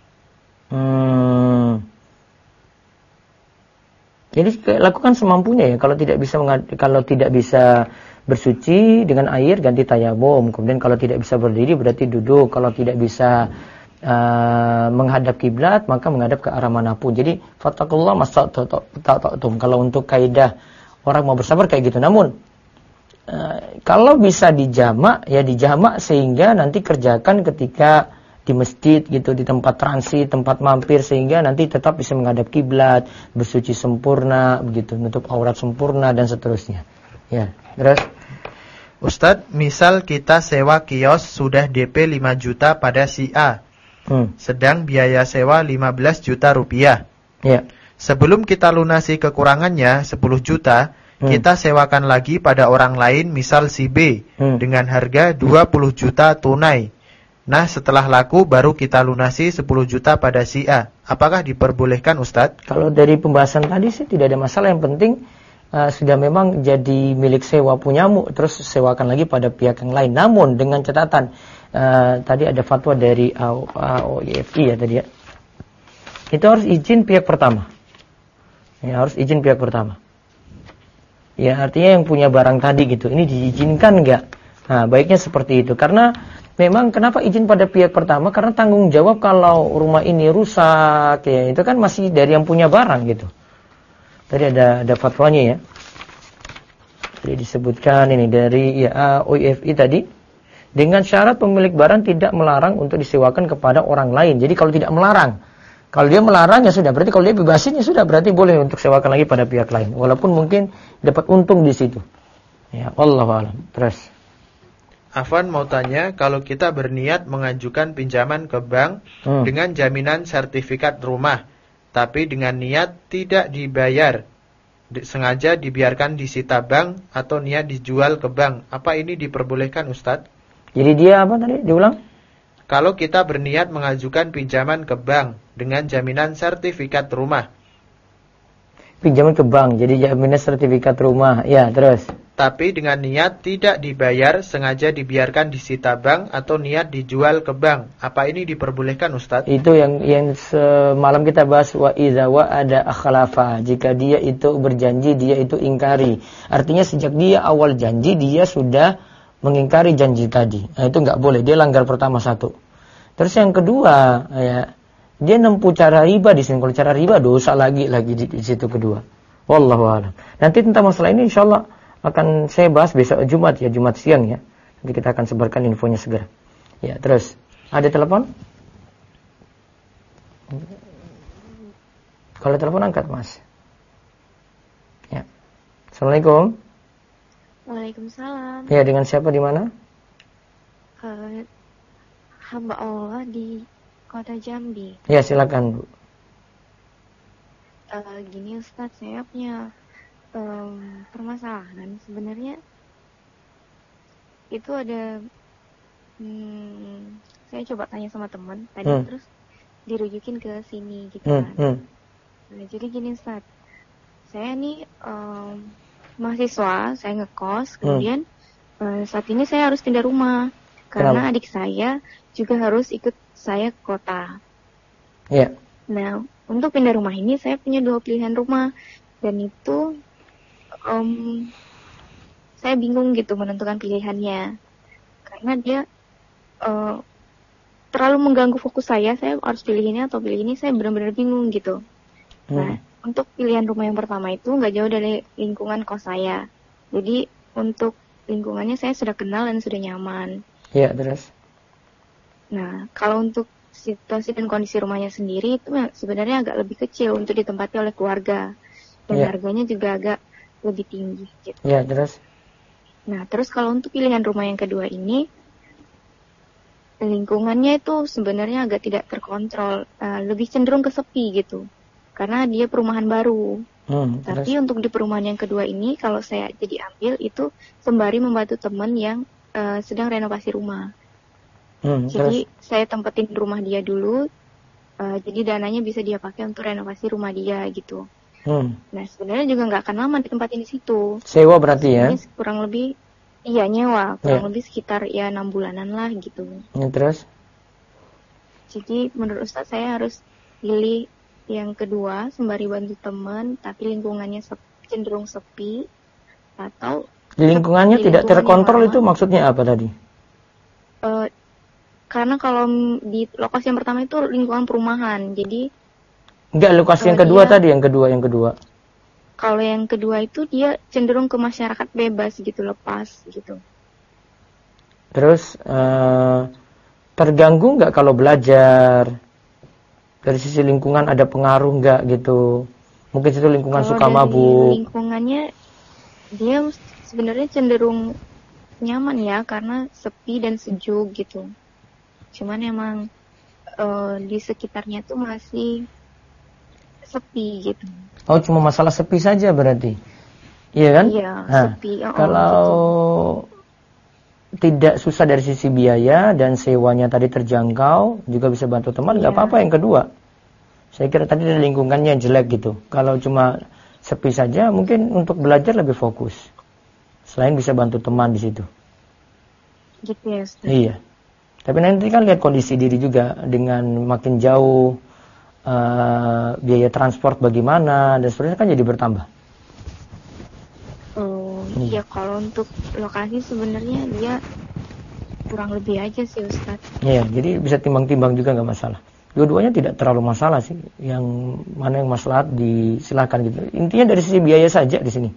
[SPEAKER 1] Jadi lakukan semampunya ya. Kalau tidak bisa bersuci dengan air ganti tayamum. Kemudian kalau tidak bisa berdiri berarti duduk. Kalau tidak bisa menghadap kiblat maka menghadap ke arah manapun. Jadi fattakullah mastata'tum. Kalau untuk kaidah orang mau bersabar kayak gitu. Namun kalau bisa dijamak ya dijamak sehingga nanti kerjakan ketika di masjid gitu, di tempat transit, tempat mampir, sehingga nanti tetap bisa menghadap kiblat, bersuci sempurna begitu, menutup aurat sempurna dan seterusnya. Ya, terus
[SPEAKER 2] Ustadz, misal kita sewa kios sudah DP 5 juta pada si A. Sedang biaya sewa 15 juta rupiah.
[SPEAKER 1] Ya.
[SPEAKER 2] Sebelum kita lunasi kekurangannya 10 juta, kita sewakan lagi pada orang lain, misal si B, dengan harga 20 juta tunai. Nah, setelah laku baru kita lunasi 10 juta pada si A. Apakah diperbolehkan Ustadz?
[SPEAKER 1] Kalau dari pembahasan tadi sih tidak ada masalah. Yang penting sudah memang jadi milik sewa punyamu, terus sewakan lagi pada pihak yang lain. Namun dengan catatan tadi ada fatwa dari AOIFI ya tadi ya. Itu harus izin pihak pertama. Ya, harus izin pihak pertama. Ya, artinya yang punya barang tadi gitu, ini diizinkan enggak? Nah, baiknya seperti itu. Karena memang kenapa izin pada pihak pertama? Karena tanggung jawab kalau rumah ini rusak ya, itu kan masih dari yang punya barang gitu. Tadi ada fatwanya ya. Jadi disebutkan ini dari ya OIFI tadi, dengan syarat pemilik barang tidak melarang untuk disewakan kepada orang lain. Jadi kalau tidak melarang, kalau dia melarang ya sudah, berarti kalau dia bebasin ya sudah, berarti boleh untuk sewakan lagi pada pihak lain, walaupun mungkin dapat untung di situ. Ya, wallahu a'lam. Terus
[SPEAKER 2] Afwan mau tanya, kalau kita berniat mengajukan pinjaman ke bank dengan jaminan sertifikat rumah, tapi dengan niat tidak dibayar, sengaja dibiarkan disita bank atau niat dijual ke bank, apa ini diperbolehkan Ustadz?
[SPEAKER 1] jadi dia apa tadi? Diulang?
[SPEAKER 2] Kalau kita berniat mengajukan pinjaman ke bank dengan jaminan sertifikat rumah.
[SPEAKER 1] Pinjaman ke bank, jadi jaminan sertifikat rumah. Ya, terus.
[SPEAKER 2] Tapi dengan niat tidak dibayar, sengaja dibiarkan disita bank atau niat dijual ke bank. Apa ini diperbolehkan Ustadz?
[SPEAKER 1] Itu yang semalam kita bahas, wa idza wa ada akhlafa. Jika dia itu berjanji, dia itu ingkari. Artinya sejak dia awal janji, dia sudah mengingkari janji tadi. Nah, itu nggak boleh, dia langgar pertama satu. Terus yang kedua, ya, dia nempuh cara riba di sini. Kalau cara riba dosa lagi di situ kedua. Wallahu a'lam. Nanti tentang masalah ini insyaallah akan saya bahas besok Jumat ya, Jumat siang ya. Nanti kita akan sebarkan infonya segera. Ya, terus ada telepon? Kalau telepon angkat, Mas. Ya. Assalamualaikum.
[SPEAKER 4] Waalaikumsalam.
[SPEAKER 1] Ya, dengan siapa di mana?
[SPEAKER 4] Hamba Allah di Kota Jambi.
[SPEAKER 1] Ya, silakan, Bu.
[SPEAKER 4] Gini Ustadz, saya punya permasalahan. Sebenarnya itu ada saya coba tanya sama teman tadi, terus dirujukin ke sini gitu kan. Nah, jadi gini Ustadz, saya nih mahasiswa, saya ngekos, kemudian saat ini saya harus pindah rumah karena adik saya juga harus ikut saya ke kota.
[SPEAKER 1] Iya.
[SPEAKER 4] Nah, untuk pindah rumah ini saya punya 2 pilihan rumah, dan itu saya bingung gitu menentukan pilihannya karena dia terlalu mengganggu fokus saya harus pilih ini atau pilih ini, saya benar-benar bingung gitu. Nah, untuk pilihan rumah yang pertama itu nggak jauh dari lingkungan kos saya, jadi untuk lingkungannya saya sudah kenal dan sudah nyaman.
[SPEAKER 1] Iya, terus?
[SPEAKER 4] Nah, kalau untuk situasi dan kondisi rumahnya sendiri itu sebenarnya agak lebih kecil untuk ditempati oleh keluarga, dan harganya juga agak lebih tinggi gitu.
[SPEAKER 1] Iya, terus?
[SPEAKER 4] Nah, terus kalau untuk pilihan rumah yang kedua ini, lingkungannya itu sebenarnya agak tidak terkontrol, lebih cenderung ke sepi gitu, karena dia perumahan baru. Tapi untuk di perumahan yang kedua ini, kalau saya jadi ambil itu sembari membantu teman yang sedang renovasi rumah. Jadi saya tempatin rumah dia dulu, jadi dananya bisa dia pakai untuk renovasi rumah dia gitu. Nah, sebenarnya juga nggak akan lama ditempatin di situ.
[SPEAKER 1] Sewa berarti ya?
[SPEAKER 4] Kurang lebih, iya nyewa, kurang lebih sekitar ya 6 bulanan lah gitu.
[SPEAKER 1] Terus?
[SPEAKER 4] Jadi menurut Ustaz saya harus pilih yang kedua, sembari bantu teman, tapi lingkungannya cenderung sepi, atau
[SPEAKER 1] lingkungannya tidak terkontrol itu maksudnya apa tadi?
[SPEAKER 4] Karena kalau di lokasi yang pertama itu lingkungan perumahan, jadi
[SPEAKER 1] enggak, lokasi yang kedua tadi, yang kedua.
[SPEAKER 4] Kalau yang kedua itu dia cenderung ke masyarakat bebas gitu, lepas gitu.
[SPEAKER 1] Terus terganggu nggak kalau belajar? Dari sisi lingkungan ada pengaruh nggak gitu? Mungkin situ lingkungan suka mabuk.
[SPEAKER 4] Lingkungannya dia sebenarnya cenderung nyaman ya, karena sepi dan sejuk gitu. Cuman emang di sekitarnya tuh masih sepi gitu.
[SPEAKER 1] Oh, cuma masalah sepi saja berarti? Iya kan?
[SPEAKER 4] Iya, sepi.
[SPEAKER 1] Kalau tidak susah dari sisi biaya dan sewanya tadi terjangkau, juga bisa bantu teman, nggak apa-apa yang kedua. Saya kira tadi dari lingkungannya jelek gitu. Kalau cuma sepi saja, mungkin untuk belajar lebih fokus. Selain bisa bantu teman di situ.
[SPEAKER 4] Gitu ya, Ustaz.
[SPEAKER 1] Iya. Tapi nanti kan lihat kondisi diri juga, dengan makin jauh biaya transport bagaimana dan sebenarnya kan jadi bertambah.
[SPEAKER 4] Iya, kalau untuk lokasi sebenarnya dia kurang lebih aja sih Ustaz.
[SPEAKER 1] Iya, jadi bisa timbang-timbang juga nggak masalah. Dua-duanya tidak terlalu masalah sih. Yang mana yang maslahat disilakan gitu. Intinya dari sisi biaya saja di sini.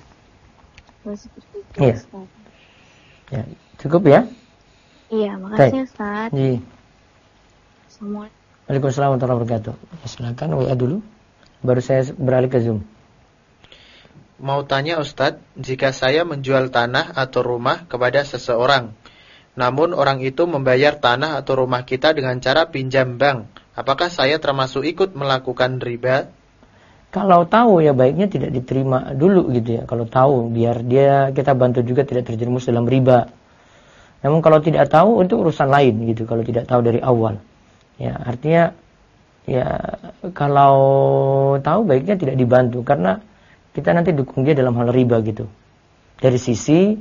[SPEAKER 1] Iya. Ya, cukup ya?
[SPEAKER 4] Iya, makasih Ustaz.
[SPEAKER 1] Iya.
[SPEAKER 4] Assalamualaikum.
[SPEAKER 1] Waalaikumsalam warahmatullahi wabarakatuh. Silakan WA dulu. Baru saya beralih ke Zoom.
[SPEAKER 2] Mau tanya Ustadz, jika saya menjual tanah atau rumah kepada seseorang, namun orang itu membayar tanah atau rumah kita dengan cara pinjam bank, apakah saya termasuk ikut melakukan riba?
[SPEAKER 1] Kalau tahu ya baiknya tidak diterima dulu gitu ya. Kalau tahu biar kita bantu juga tidak terjerumus dalam riba. Namun kalau tidak tahu itu urusan lain gitu. Kalau tidak tahu dari awal, ya artinya ya kalau tahu baiknya tidak dibantu karena kita nanti dukung dia dalam hal riba gitu. Dari sisi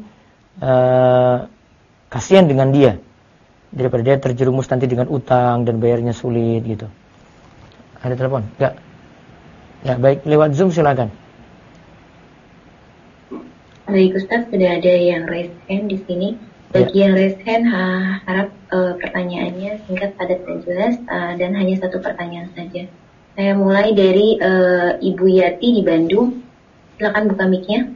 [SPEAKER 1] kasihan dengan dia daripada dia terjerumus nanti dengan utang dan bayarnya sulit gitu. Ada telepon? Enggak. Ya baik, lewat Zoom silakan.
[SPEAKER 5] Baik Ustaz, sudah ada yang raise hand di sini. Bagi yang raise hand harap pertanyaannya singkat, padat dan jelas dan hanya satu pertanyaan saja. Saya mulai dari Ibu Yati di Bandung. Silakan buka mic-nya.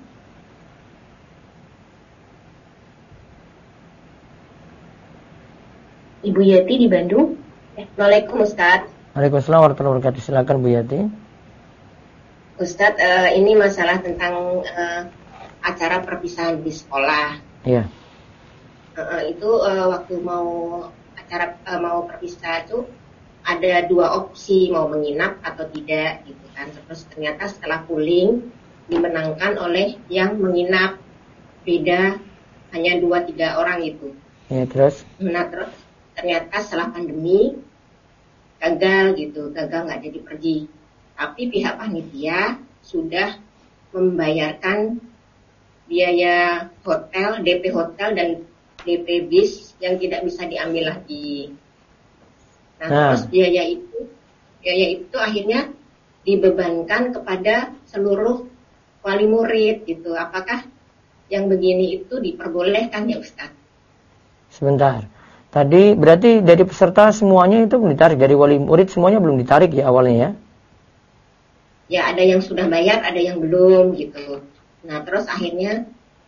[SPEAKER 5] Ibu Yati di Bandung. Assalamualaikum Ustaz.
[SPEAKER 1] Waalaikumsalam warahmatullahi wabarakatuh. Silakan Bu Yati.
[SPEAKER 5] Ustaz, ini masalah tentang acara perpisahan di sekolah.
[SPEAKER 1] Iya.
[SPEAKER 5] Itu waktu mau perpisah itu ada dua opsi, mau menginap atau tidak gitu kan. Terus ternyata setelah pooling dimenangkan oleh yang menginap, beda hanya 2-3 orang itu.
[SPEAKER 1] Ya, terus?
[SPEAKER 5] Nah terus ternyata setelah pandemi gagal nggak jadi pergi. Tapi pihak panitia sudah membayarkan biaya hotel, DP hotel dan DP bis yang tidak bisa diambil lagi. Terus biaya itu akhirnya dibebankan kepada seluruh wali murid gitu. Apakah yang begini itu diperbolehkan ya Ustaz?
[SPEAKER 1] Sebentar. Tadi berarti dari peserta semuanya itu belum ditarik, dari wali murid semuanya belum ditarik ya awalnya ya?
[SPEAKER 5] Ya ada yang sudah bayar, ada yang belum gitu. Nah terus akhirnya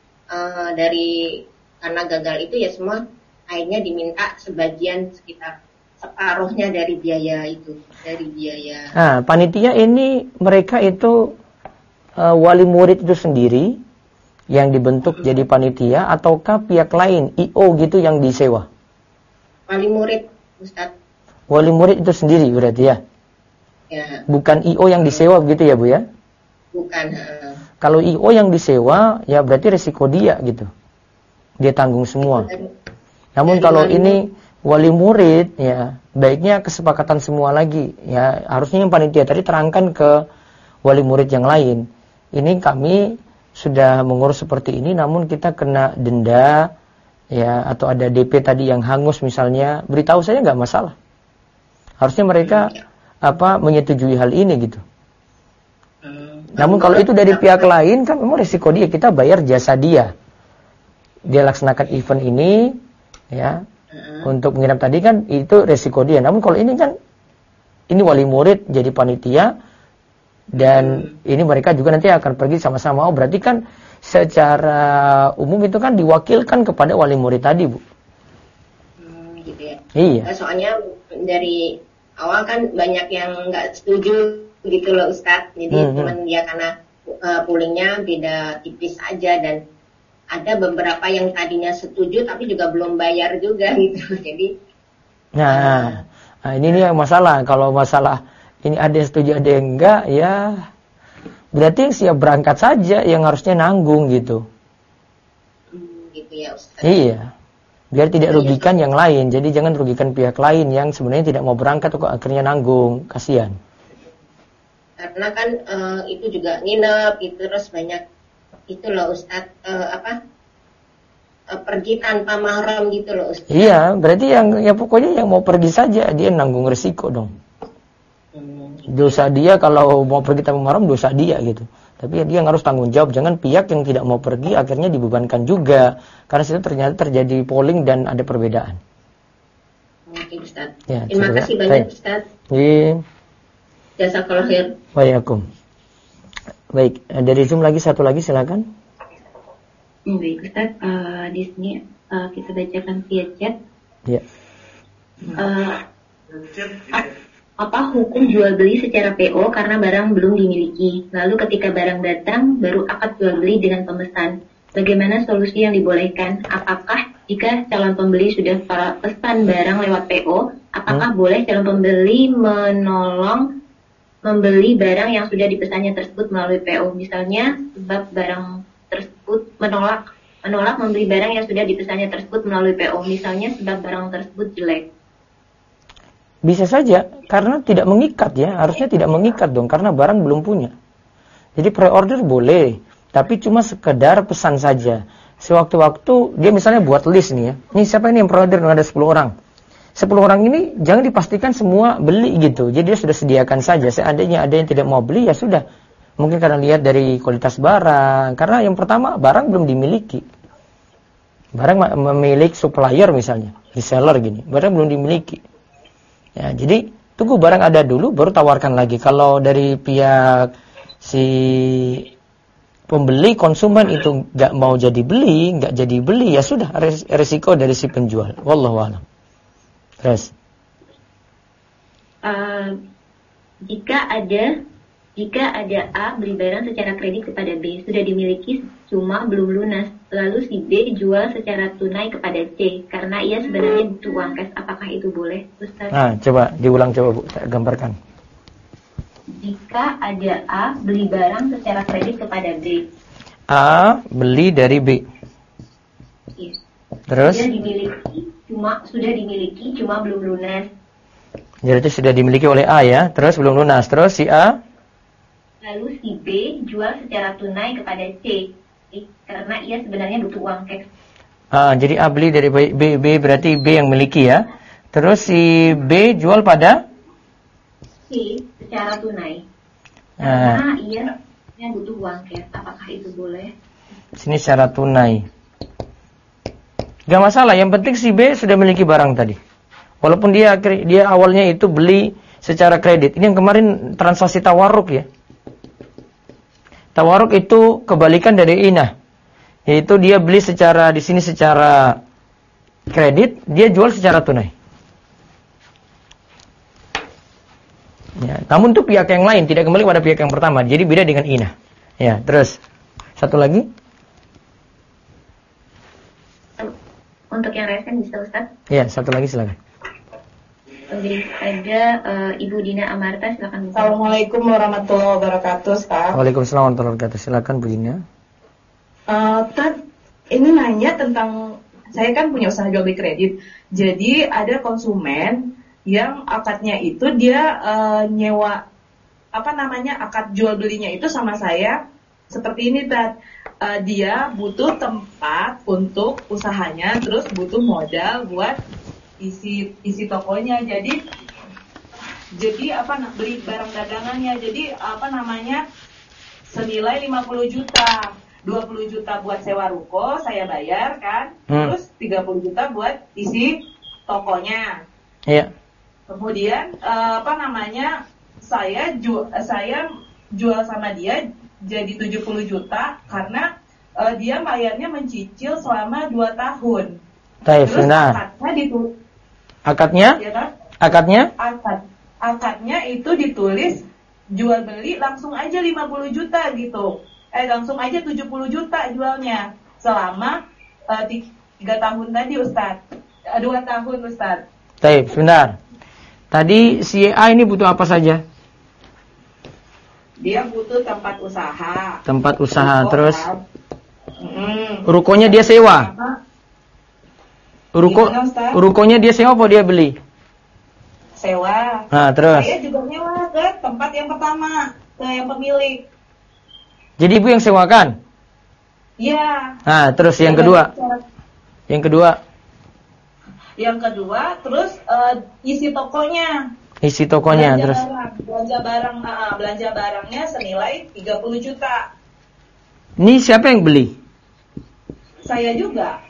[SPEAKER 5] karena gagal itu ya semua akhirnya diminta sebagian sekitar separuhnya dari biaya itu, dari biaya.
[SPEAKER 1] Nah panitia ini mereka itu wali murid itu sendiri yang dibentuk jadi panitia ataukah pihak lain IO gitu yang disewa?
[SPEAKER 5] Wali murid, Ustaz.
[SPEAKER 1] Wali murid itu sendiri berarti ya?
[SPEAKER 5] Ya.
[SPEAKER 1] Bukan IO yang disewa begitu ya Bu ya?
[SPEAKER 5] Bukan.
[SPEAKER 1] Kalau IO yang disewa ya berarti resiko dia gitu. Dia tanggung semua. Namun kalau ini wali murid ya baiknya kesepakatan semua lagi ya, harusnya yang panitia tadi terangkan ke wali murid yang lain. Ini kami sudah mengurus seperti ini, namun kita kena denda, ya atau ada DP tadi yang hangus misalnya, beritahu saya nggak masalah. Harusnya mereka menyetujui hal ini gitu. Namun kalau itu dari pihak lain kan memang resiko dia, kita bayar jasa dia. Dia laksanakan event ini, ya untuk menginap tadi kan itu resiko dia. Namun kalau ini kan ini wali murid jadi panitia. Dan ini mereka juga nanti akan pergi sama-sama. Oh berarti kan secara umum itu kan diwakilkan kepada wali murid tadi Bu.
[SPEAKER 5] Gitu ya.
[SPEAKER 1] Iya.
[SPEAKER 5] Soalnya dari awal kan banyak yang nggak setuju gitu loh Ustadz. Jadi cuman dia karena poolingnya beda tipis aja dan ada beberapa yang tadinya setuju tapi juga belum bayar juga gitu. Jadi.
[SPEAKER 1] Nah ini nih yang masalah. Kalau masalah ini ada yang setuju, ada yang enggak, ya berarti yang siap berangkat saja yang harusnya nanggung gitu.
[SPEAKER 5] Gitu ya Ustaz.
[SPEAKER 1] Iya. Biar tidak rugikan yang lain. Jadi jangan rugikan pihak lain yang sebenarnya tidak mau berangkat kok akhirnya nanggung. Kasihan.
[SPEAKER 5] Karena kan itu juga nginep gitu, terus banyak itu loh Ustaz pergi tanpa mahram gitu loh Ustaz.
[SPEAKER 1] Iya, berarti yang pokoknya yang mau pergi saja dia nanggung resiko dong. Dosa dia kalau mau pergi tanpa mahram, dosa dia gitu. Tapi dia harus tanggung jawab. Jangan pihak yang tidak mau pergi akhirnya dibebankan juga. Karena situ ternyata terjadi polling dan ada perbedaan.
[SPEAKER 5] Oke, Ustaz.
[SPEAKER 1] Ya,
[SPEAKER 5] terima kasih banyak, Ustaz.
[SPEAKER 1] Iya.
[SPEAKER 5] Jazakallahu khair.
[SPEAKER 1] Waalaikumsalam. Baik, dari Zoom lagi satu lagi silakan.
[SPEAKER 6] Baik, Ustaz. Di sini kita bacakan via chat.
[SPEAKER 1] Ya.
[SPEAKER 6] Apa hukum jual beli secara PO karena barang belum dimiliki? Lalu ketika barang datang, baru akad jual beli dengan pemesan. Bagaimana solusi yang dibolehkan? Apakah jika calon pembeli sudah pesan barang lewat PO, apakah boleh calon pembeli menolong membeli barang yang sudah dipesannya tersebut melalui PO? Misalnya, sebab barang tersebut menolak membeli barang yang sudah dipesannya tersebut melalui PO. Misalnya, sebab barang tersebut jelek.
[SPEAKER 1] Bisa saja, karena tidak mengikat ya. Harusnya tidak mengikat dong, karena barang belum punya. Jadi pre-order boleh, tapi cuma sekedar pesan saja. Sewaktu-waktu, dia misalnya buat list nih ya. Ini siapa ini yang pre-order? Ada 10 orang. 10 orang ini jangan dipastikan semua beli gitu. Jadi dia sudah sediakan saja. Seandainya ada yang tidak mau beli, ya sudah. Mungkin karena lihat dari kualitas barang. Karena yang pertama, barang belum dimiliki. Barang memiliki supplier misalnya, reseller gini. Barang belum dimiliki. Ya, jadi tunggu barang ada dulu baru tawarkan lagi. Kalau dari pihak si pembeli konsumen itu nggak mau jadi beli, ya sudah resiko dari si penjual. Wallahu a'lam. Terus
[SPEAKER 6] jika ada A beli barang secara kredit kepada B, sudah dimiliki cuma belum lunas, lalu si B jual secara tunai kepada C karena ia sebenarnya butuh uang cash, apakah itu boleh, Ustaz?
[SPEAKER 1] Nah, coba diulang, coba Bu, gambarkan.
[SPEAKER 6] Jika ada A beli barang secara kredit kepada B.
[SPEAKER 1] A beli dari B.
[SPEAKER 6] Yes.
[SPEAKER 1] Terus?
[SPEAKER 6] Sudah dimiliki cuma belum lunas.
[SPEAKER 1] Jadi itu sudah dimiliki oleh A ya, terus belum lunas. Terus si A?
[SPEAKER 6] Lalu si B jual secara tunai kepada C karena ia sebenarnya butuh uang cash.
[SPEAKER 1] Jadi A beli dari B berarti B yang miliki ya. Terus si B jual pada
[SPEAKER 6] C secara tunai. Karena ia butuh uang cash. Apakah itu boleh?
[SPEAKER 1] Sini secara tunai. Gak masalah, yang penting si B sudah memiliki barang tadi. Walaupun dia awalnya itu beli secara kredit. Ini yang kemarin transaksi tawarruk ya. Tawarruk itu kebalikan dari inah. Yaitu dia beli di sini secara kredit, dia jual secara tunai. Ya, namun itu pihak yang lain, tidak kembali pada pihak yang pertama. Jadi beda dengan inah. Ya, terus satu lagi.
[SPEAKER 6] Untuk yang resen bisa, Ustaz?
[SPEAKER 1] Ya, satu lagi silakan.
[SPEAKER 6] Oke, ada Ibu Dina Amarta, silakan.
[SPEAKER 7] Assalamualaikum warahmatullahi wabarakatuh, Ustaz.
[SPEAKER 1] Waalaikumsalam warahmatullahi wabarakatuh. Silakan Bu Dina.
[SPEAKER 7] Ustaz, ini nanya tentang, saya kan punya usaha jual beli kredit. Jadi ada konsumen yang akadnya itu dia nyewa akad jual belinya itu sama saya seperti ini, Tad. Dia butuh tempat untuk usahanya, terus butuh modal buat isi tokonya. Jadi beli barang dagangannya. Jadi senilai 50 juta. 20 juta buat sewa ruko saya bayar kan. Terus 30 juta buat isi tokonya.
[SPEAKER 1] Iya.
[SPEAKER 7] Kemudian saya jual sama dia jadi 70 juta karena dia bayarnya mencicil selama 2 tahun.
[SPEAKER 1] Terus akadnya? Ya kan?
[SPEAKER 7] Akadnya itu ditulis jual beli langsung aja 50 juta gitu. Langsung aja 70 juta jualnya selama 3 tahun tadi, Ustaz. 2 tahun, Ustaz.
[SPEAKER 1] Baik, sebentar. Tadi si A ini butuh apa saja?
[SPEAKER 7] Dia butuh tempat usaha.
[SPEAKER 1] Tempat usaha, terus rukonya dia sewa. Rukonya dia sewa apa dia beli?
[SPEAKER 7] Sewa.
[SPEAKER 1] Nah, terus?
[SPEAKER 7] Saya juga nyewa ke tempat yang pertama, ke yang pemilik.
[SPEAKER 1] Jadi ibu yang sewakan?
[SPEAKER 7] Iya.
[SPEAKER 1] Nah, terus yang kedua? Yang kedua,
[SPEAKER 7] terus isi tokonya.
[SPEAKER 1] Isi tokonya terus.
[SPEAKER 7] Belanja barangnya senilai 30 juta.
[SPEAKER 1] Ini siapa yang beli?
[SPEAKER 7] Saya juga.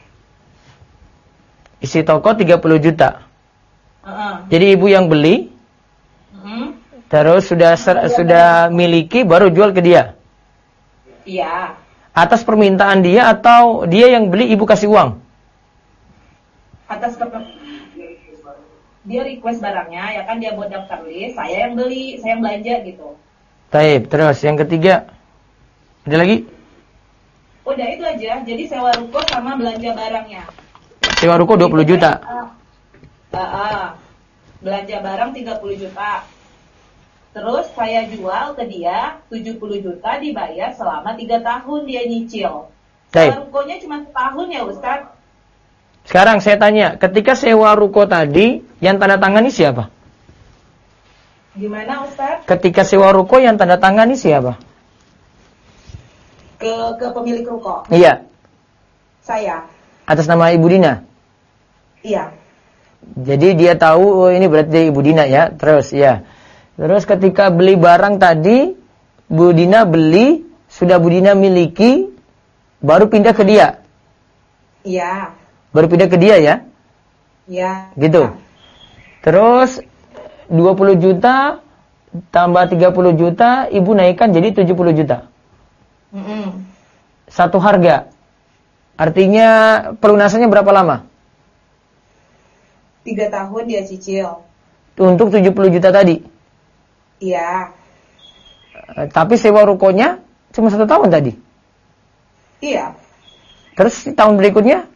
[SPEAKER 1] Isi toko 30 juta. Jadi ibu yang beli. Terus sudah miliki baru jual ke dia.
[SPEAKER 7] Iya.
[SPEAKER 1] Atas permintaan dia atau dia yang beli ibu kasih uang?
[SPEAKER 7] Dia request barangnya, ya kan dia buat daftar list, saya yang beli, saya yang belanja gitu.
[SPEAKER 1] Taib, terus yang ketiga. Ada lagi?
[SPEAKER 7] Udah itu aja, jadi sewa ruko sama belanja barangnya.
[SPEAKER 1] Sewa ruko 20 juta.
[SPEAKER 7] Belanja barang 30 juta. Terus saya jual ke dia 70 juta dibayar selama 3 tahun dia nyicil. Sewa rukonya cuma setahun ya Ustaz.
[SPEAKER 1] Sekarang saya tanya, ketika sewa ruko tadi, yang tanda tangani siapa?
[SPEAKER 7] Gimana Ustaz?
[SPEAKER 1] Ketika sewa ruko yang tanda tangani siapa?
[SPEAKER 7] Ke pemilik ruko?
[SPEAKER 1] Iya.
[SPEAKER 7] Saya.
[SPEAKER 1] Atas nama Ibu Dina?
[SPEAKER 7] Iya.
[SPEAKER 1] Jadi dia tahu, oh ini berarti Ibu Dina ya, terus ya. Terus ketika beli barang tadi, Bu Dina beli, sudah Bu Dina miliki, baru pindah ke dia?
[SPEAKER 7] Iya.
[SPEAKER 1] Baru pindah ke dia ya?
[SPEAKER 7] Iya.
[SPEAKER 1] Gitu. Terus 20 juta tambah 30 juta, ibu naikkan jadi 70 juta. Satu harga. Artinya pelunasannya berapa lama?
[SPEAKER 7] 3 tahun dia cicil.
[SPEAKER 1] Untuk 70 juta tadi?
[SPEAKER 7] Iya.
[SPEAKER 1] Tapi sewa rukonya cuma 1 tahun tadi?
[SPEAKER 7] Iya.
[SPEAKER 1] Terus tahun berikutnya?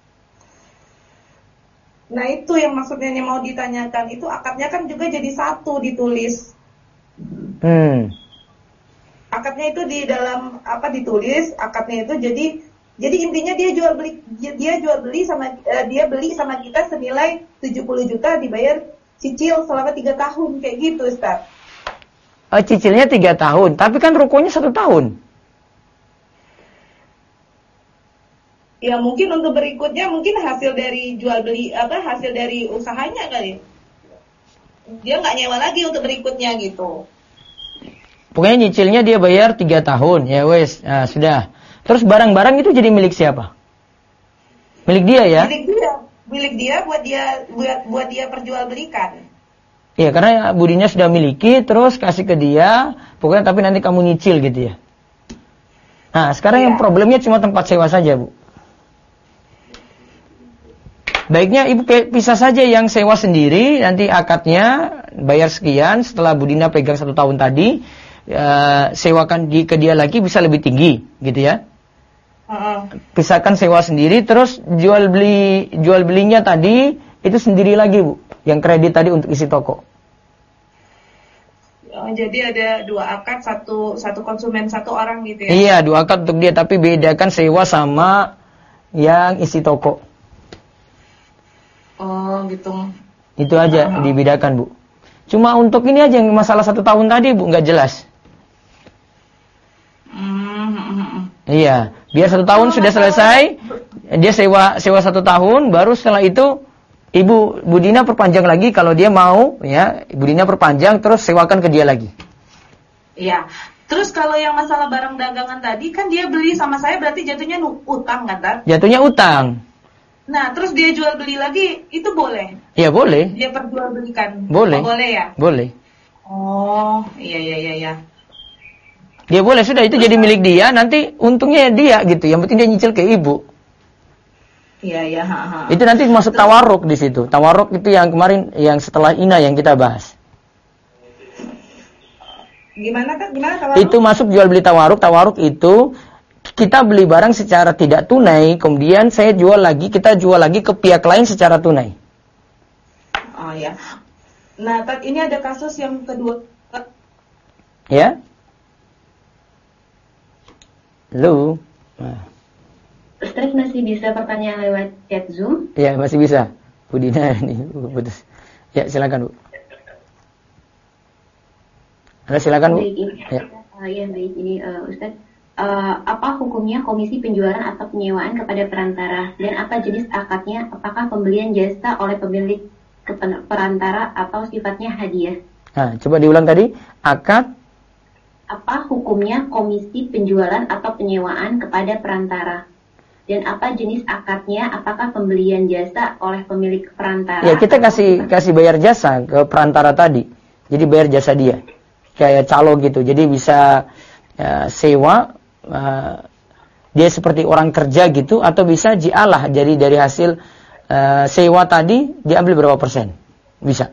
[SPEAKER 7] Nah itu yang maksudnya yang mau ditanyakan, itu akadnya kan juga jadi satu ditulis. Akadnya itu di dalam apa ditulis, akadnya itu jadi intinya dia jual beli sama kita senilai 70 juta dibayar cicil selama 3 tahun kayak gitu Ustaz.
[SPEAKER 1] Cicilnya 3 tahun, tapi kan rukonya 1 tahun.
[SPEAKER 7] Ya mungkin untuk berikutnya mungkin hasil dari jual beli hasil dari usahanya kali. Dia nggak nyewa lagi untuk berikutnya gitu.
[SPEAKER 1] Pokoknya nyicilnya dia bayar 3 tahun, ya wes, nah, sudah. Terus barang-barang itu jadi milik siapa? Milik dia ya?
[SPEAKER 7] Milik dia buat dia perjualbelikan.
[SPEAKER 1] Iya, karena budinya sudah miliki, terus kasih ke dia, pokoknya tapi nanti kamu nyicil gitu ya. Nah, sekarang yang problemnya cuma tempat sewa saja, Bu. Baiknya ibu pisah saja yang sewa sendiri, nanti akadnya bayar sekian, setelah Budina pegang 1 tahun tadi, sewakan ke dia lagi bisa lebih tinggi, gitu ya. Pisahkan sewa sendiri, terus jual belinya tadi itu sendiri lagi Bu, yang kredit tadi untuk isi toko.
[SPEAKER 7] Jadi ada 2 akad, satu konsumen 1 orang gitu ya?
[SPEAKER 1] Iya, 2 akad untuk dia, tapi bedakan sewa sama yang isi toko.
[SPEAKER 7] Oh gitu.
[SPEAKER 1] Itu aja dibedakan Bu. Cuma untuk ini aja yang masalah 1 tahun tadi Bu nggak jelas. Iya, biar 1 tahun sudah selesai, dia sewa 1 tahun, baru setelah itu Ibu Budina perpanjang lagi kalau dia mau, ya Budina perpanjang terus sewakan ke dia lagi.
[SPEAKER 7] Iya. Terus kalau yang masalah barang dagangan tadi kan dia beli sama saya berarti jatuhnya utang kan, Tar?
[SPEAKER 1] Jatuhnya utang.
[SPEAKER 7] Nah, terus dia jual beli lagi, itu boleh?
[SPEAKER 1] Iya, boleh.
[SPEAKER 7] Dia perjualbelikan?
[SPEAKER 1] Boleh.
[SPEAKER 7] Oh, boleh ya?
[SPEAKER 1] Boleh.
[SPEAKER 7] Oh, iya.
[SPEAKER 1] Dia boleh, sudah itu terus, jadi milik dia, nanti untungnya dia gitu. Yang penting dia nyicil ke ibu.
[SPEAKER 7] Iya.
[SPEAKER 1] Itu nanti masuk tawarruk di situ. Tawarruk itu yang kemarin, yang setelah Ina yang kita bahas.
[SPEAKER 7] Gimana kan? Gimana tawarruk?
[SPEAKER 1] Itu masuk jual beli tawarruk. Tawarruk itu kita beli barang secara tidak tunai, kemudian kita jual lagi ke pihak lain secara tunai.
[SPEAKER 7] Oh ya. Nah, ini ada kasus yang kedua.
[SPEAKER 1] Ya? Halo. Nah.
[SPEAKER 6] Ustaz masih bisa pertanyaan lewat chat Zoom?
[SPEAKER 1] Ya, masih bisa. Bu Dina ini putus. Ya, silakan Bu. Silakan Bu.
[SPEAKER 6] Baik, baik ini Ustaz. Apa hukumnya komisi penjualan atau penyewaan kepada perantara dan apa jenis akadnya? Apakah pembelian jasa oleh pemilik ke perantara atau sifatnya hadiah?
[SPEAKER 1] Nah, coba diulang tadi. Akad.
[SPEAKER 6] Apa hukumnya komisi penjualan atau penyewaan kepada perantara? Dan apa jenis akadnya? Apakah pembelian jasa oleh pemilik perantara?
[SPEAKER 1] Ya, kita kasih bayar jasa ke perantara tadi. Jadi bayar jasa dia. Kayak calo gitu. Jadi bisa sewa, dia seperti orang kerja gitu, atau bisa jialah. Jadi dari hasil sewa tadi diambil berapa persen? Bisa.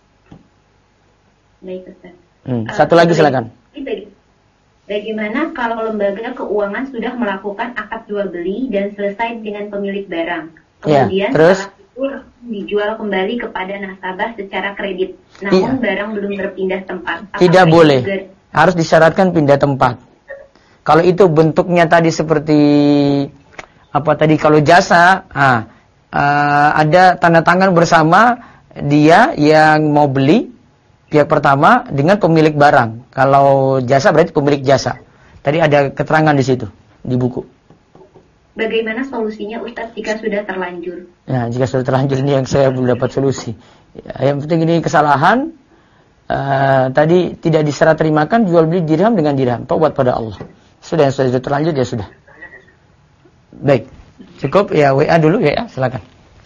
[SPEAKER 6] Baik, Ustaz.
[SPEAKER 1] Satu lagi silakan.
[SPEAKER 6] Bagaimana kalau lembaga keuangan sudah melakukan akad jual beli dan selesai dengan pemilik barang, kemudian
[SPEAKER 1] terus
[SPEAKER 6] itu dijual kembali kepada nasabah secara kredit, namun barang belum berpindah tempat?
[SPEAKER 1] Tidak boleh. Harus disyaratkan pindah tempat. Kalau itu bentuknya tadi seperti apa tadi, kalau jasa, ada tanda tangan bersama dia yang mau beli, pihak pertama dengan pemilik barang. Kalau jasa berarti pemilik jasa. Tadi ada keterangan di situ, di buku.
[SPEAKER 6] Bagaimana solusinya Ustadz jika sudah terlanjur?
[SPEAKER 1] Nah, jika sudah terlanjur ini yang saya belum dapat solusi. Ya, yang penting ini kesalahan. Tadi tidak diserah terimakan jual beli dirham dengan dirham. Taubat pada Allah. Sudah, yang sudah terlanjur ya sudah. Baik, cukup ya, WA dulu ya, silakan.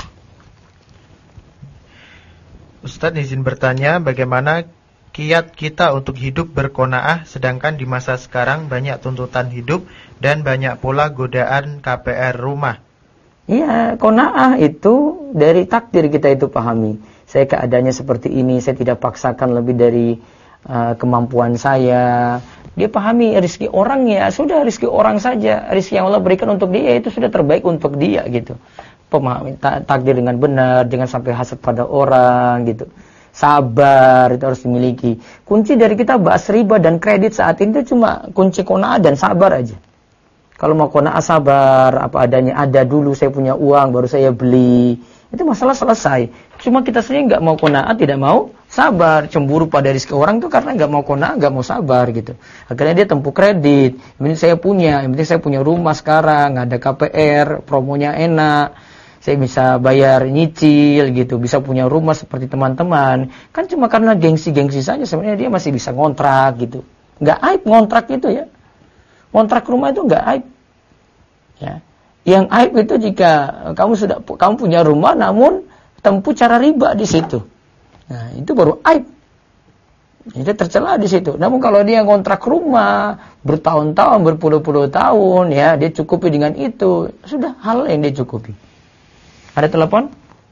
[SPEAKER 2] Ustadz izin bertanya, bagaimana kiat kita untuk hidup berqanaah sedangkan di masa sekarang banyak tuntutan hidup dan banyak pula godaan KPR rumah?
[SPEAKER 1] Iya, qanaah itu dari takdir kita itu pahami. Saya keadaannya seperti ini, saya tidak paksakan lebih dari kemampuan saya. Dia pahami rezeki orang, ya sudah, rezeki orang saja. Rezeki yang Allah berikan untuk dia itu sudah terbaik untuk dia gitu. Pemahami takdir dengan benar, jangan sampai hasad pada orang gitu. Sabar itu harus dimiliki. Kunci dari kita bahas riba dan kredit saat ini itu cuma kunci qanaah dan sabar aja. Kalau mau qanaah, sabar, apa adanya, ada dulu saya punya uang baru saya beli. Itu masalah selesai. Cuma kita sendiri nggak mau qanaah, tidak mau sabar, cemburu pada rezeki orang itu karena nggak mau qanaah, nggak mau sabar gitu. Akhirnya dia tempuh kredit. Yang penting saya punya, yang penting saya punya rumah sekarang, ada KPR, promonya enak. Saya bisa bayar nyicil gitu, bisa punya rumah seperti teman-teman. Kan cuma karena gengsi-gengsi saja, sebenarnya dia masih bisa ngontrak gitu. Nggak aib ngontrak itu ya. Ngontrak rumah itu nggak aib. Ya. Yang aib itu jika kamu punya rumah namun tempuh cara riba di situ. Nah, itu baru aib. Itu tercela di situ. Namun kalau dia ngontrak rumah bertahun-tahun, berpuluh-puluh tahun, ya dia cukupi dengan itu, sudah hal yang dia cukupi. Ada telepon?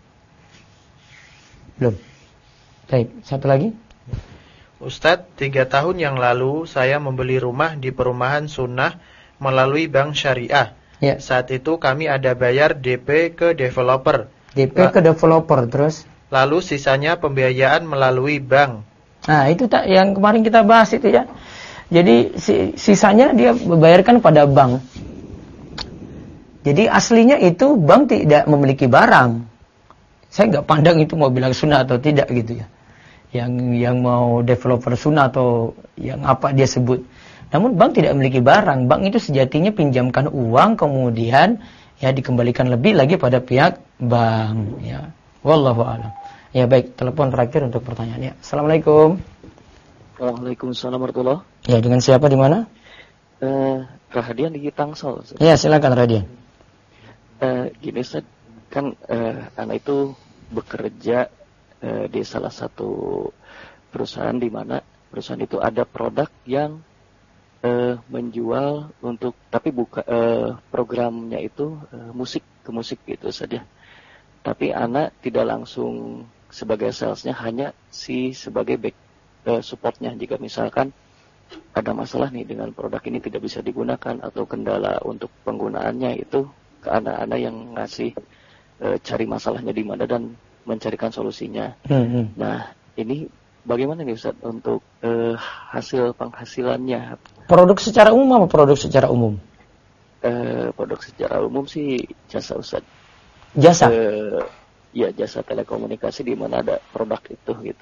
[SPEAKER 1] Belum. Baik, satu lagi.
[SPEAKER 2] Ustadz, 3 tahun yang lalu saya membeli rumah di perumahan sunnah melalui bank syariah.
[SPEAKER 1] Ya.
[SPEAKER 2] Saat itu kami ada bayar DP ke developer.
[SPEAKER 1] DP ke developer terus?
[SPEAKER 2] Lalu sisanya pembiayaan melalui bank.
[SPEAKER 1] Nah, itu yang kemarin kita bahas itu ya. Jadi sisanya dia bayarkan pada bank. Jadi aslinya itu bank tidak memiliki barang. Saya nggak pandang itu mau bilang sunnah atau tidak gitu ya. Yang mau developer sunnah atau yang apa dia sebut. Namun bank tidak memiliki barang. Bank itu sejatinya pinjamkan uang kemudian ya dikembalikan lebih lagi pada pihak bank. Ya, wallahu a'lam. Ya baik, telepon terakhir untuk pertanyaannya. Assalamualaikum.
[SPEAKER 8] Waalaikumsalam warahmatullahi.
[SPEAKER 1] Ya, dengan siapa di mana?
[SPEAKER 8] Rahadian di Tangsel.
[SPEAKER 1] Ya, silakan Rahadian.
[SPEAKER 8] Gini Ustaz, kan anak itu bekerja di salah satu perusahaan di mana perusahaan itu ada produk yang menjual untuk, tapi programnya itu musik gitu saja. Tapi anak tidak langsung sebagai salesnya, hanya sebagai back supportnya. Jika misalkan ada masalah nih dengan produk ini tidak bisa digunakan atau kendala untuk penggunaannya, itu ke anak-anak yang ngasih cari masalahnya di mana dan mencarikan solusinya. Nah, ini bagaimana nih Ustaz untuk hasil penghasilannya?
[SPEAKER 1] Produk secara umum apa produk secara umum?
[SPEAKER 8] Produk secara umum sih jasa Ustaz.
[SPEAKER 1] Jasa?
[SPEAKER 8] Ya, jasa telekomunikasi di mana ada produk itu gitu.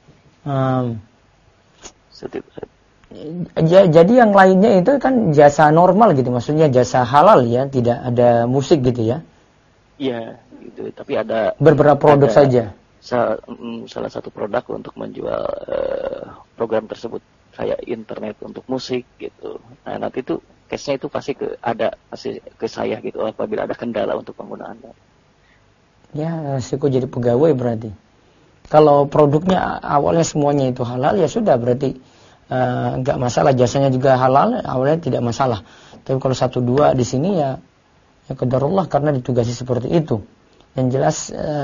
[SPEAKER 1] Jadi yang lainnya itu kan jasa normal gitu, maksudnya jasa halal ya, tidak ada musik gitu ya?
[SPEAKER 8] Iya, gitu. Tapi ada
[SPEAKER 1] beberapa produk saja.
[SPEAKER 8] salah satu produk untuk menjual program tersebut, kayak internet untuk musik gitu. Nah, nanti itu case-nya itu pasti ke saya gitu apabila ada kendala untuk penggunaannya.
[SPEAKER 1] Ya, resiko jadi pegawai berarti. Kalau produknya awalnya semuanya itu halal, ya sudah berarti enggak masalah. Jasanya juga halal, awalnya tidak masalah. Tapi kalau 1-2 di sini ya qadarullah karena ditugasi seperti itu. Yang jelas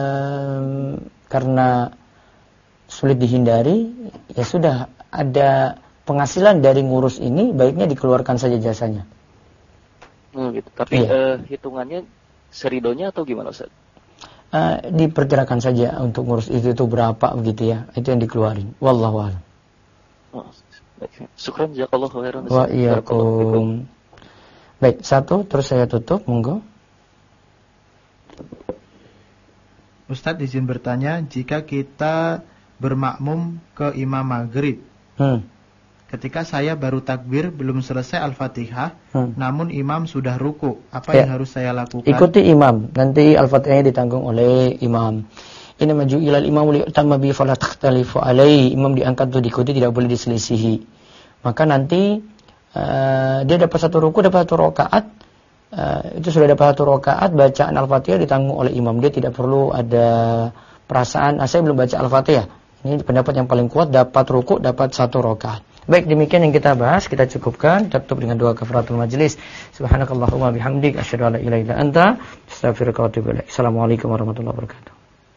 [SPEAKER 1] karena sulit dihindari, ya sudah ada penghasilan dari ngurus ini, baiknya dikeluarkan saja jasanya.
[SPEAKER 8] Gitu. Tapi hitungannya seridonya atau gimana Ustaz?
[SPEAKER 1] Diperkirakan saja untuk ngurus itu berapa begitu ya. Itu yang dikeluarin. Wallahu a'lam.
[SPEAKER 8] Syukran jazakallahu khairan.
[SPEAKER 1] Wa iyyakum. Baik, satu terus saya tutup, monggo.
[SPEAKER 2] Ustadz izin bertanya, jika kita bermakmum ke imam maghrib, ketika saya baru takbir belum selesai Al-Fatihah, namun imam sudah ruku, apa yang harus saya lakukan?
[SPEAKER 1] Ikuti imam, nanti Al-Fatihahnya ditanggung oleh imam. Ini maju ilal imam li'tamma bi fala takhtalifu alaihi. Imam diangkat untuk diikuti, tidak boleh diselisihi. Maka nanti dia dapat 1 ruku, dapat 1 rakaat. Itu sudah dapat 1 rakaat, bacaan Al-Fatihah ditanggung oleh imam. Dia tidak perlu ada perasaan, saya belum baca Al-Fatihah. Ini pendapat yang paling kuat, dapat ruku, dapat 1 rakaat. Baik, demikian yang kita bahas, kita cukupkan. Tutup dengan doa kafaratul majlis. Subhanakallahumma bihamdik, asyhadu an la ilaha illa anta, astaghfiruka wa atubu ilaik. Assalamualaikum warahmatullahi wabarakatuh.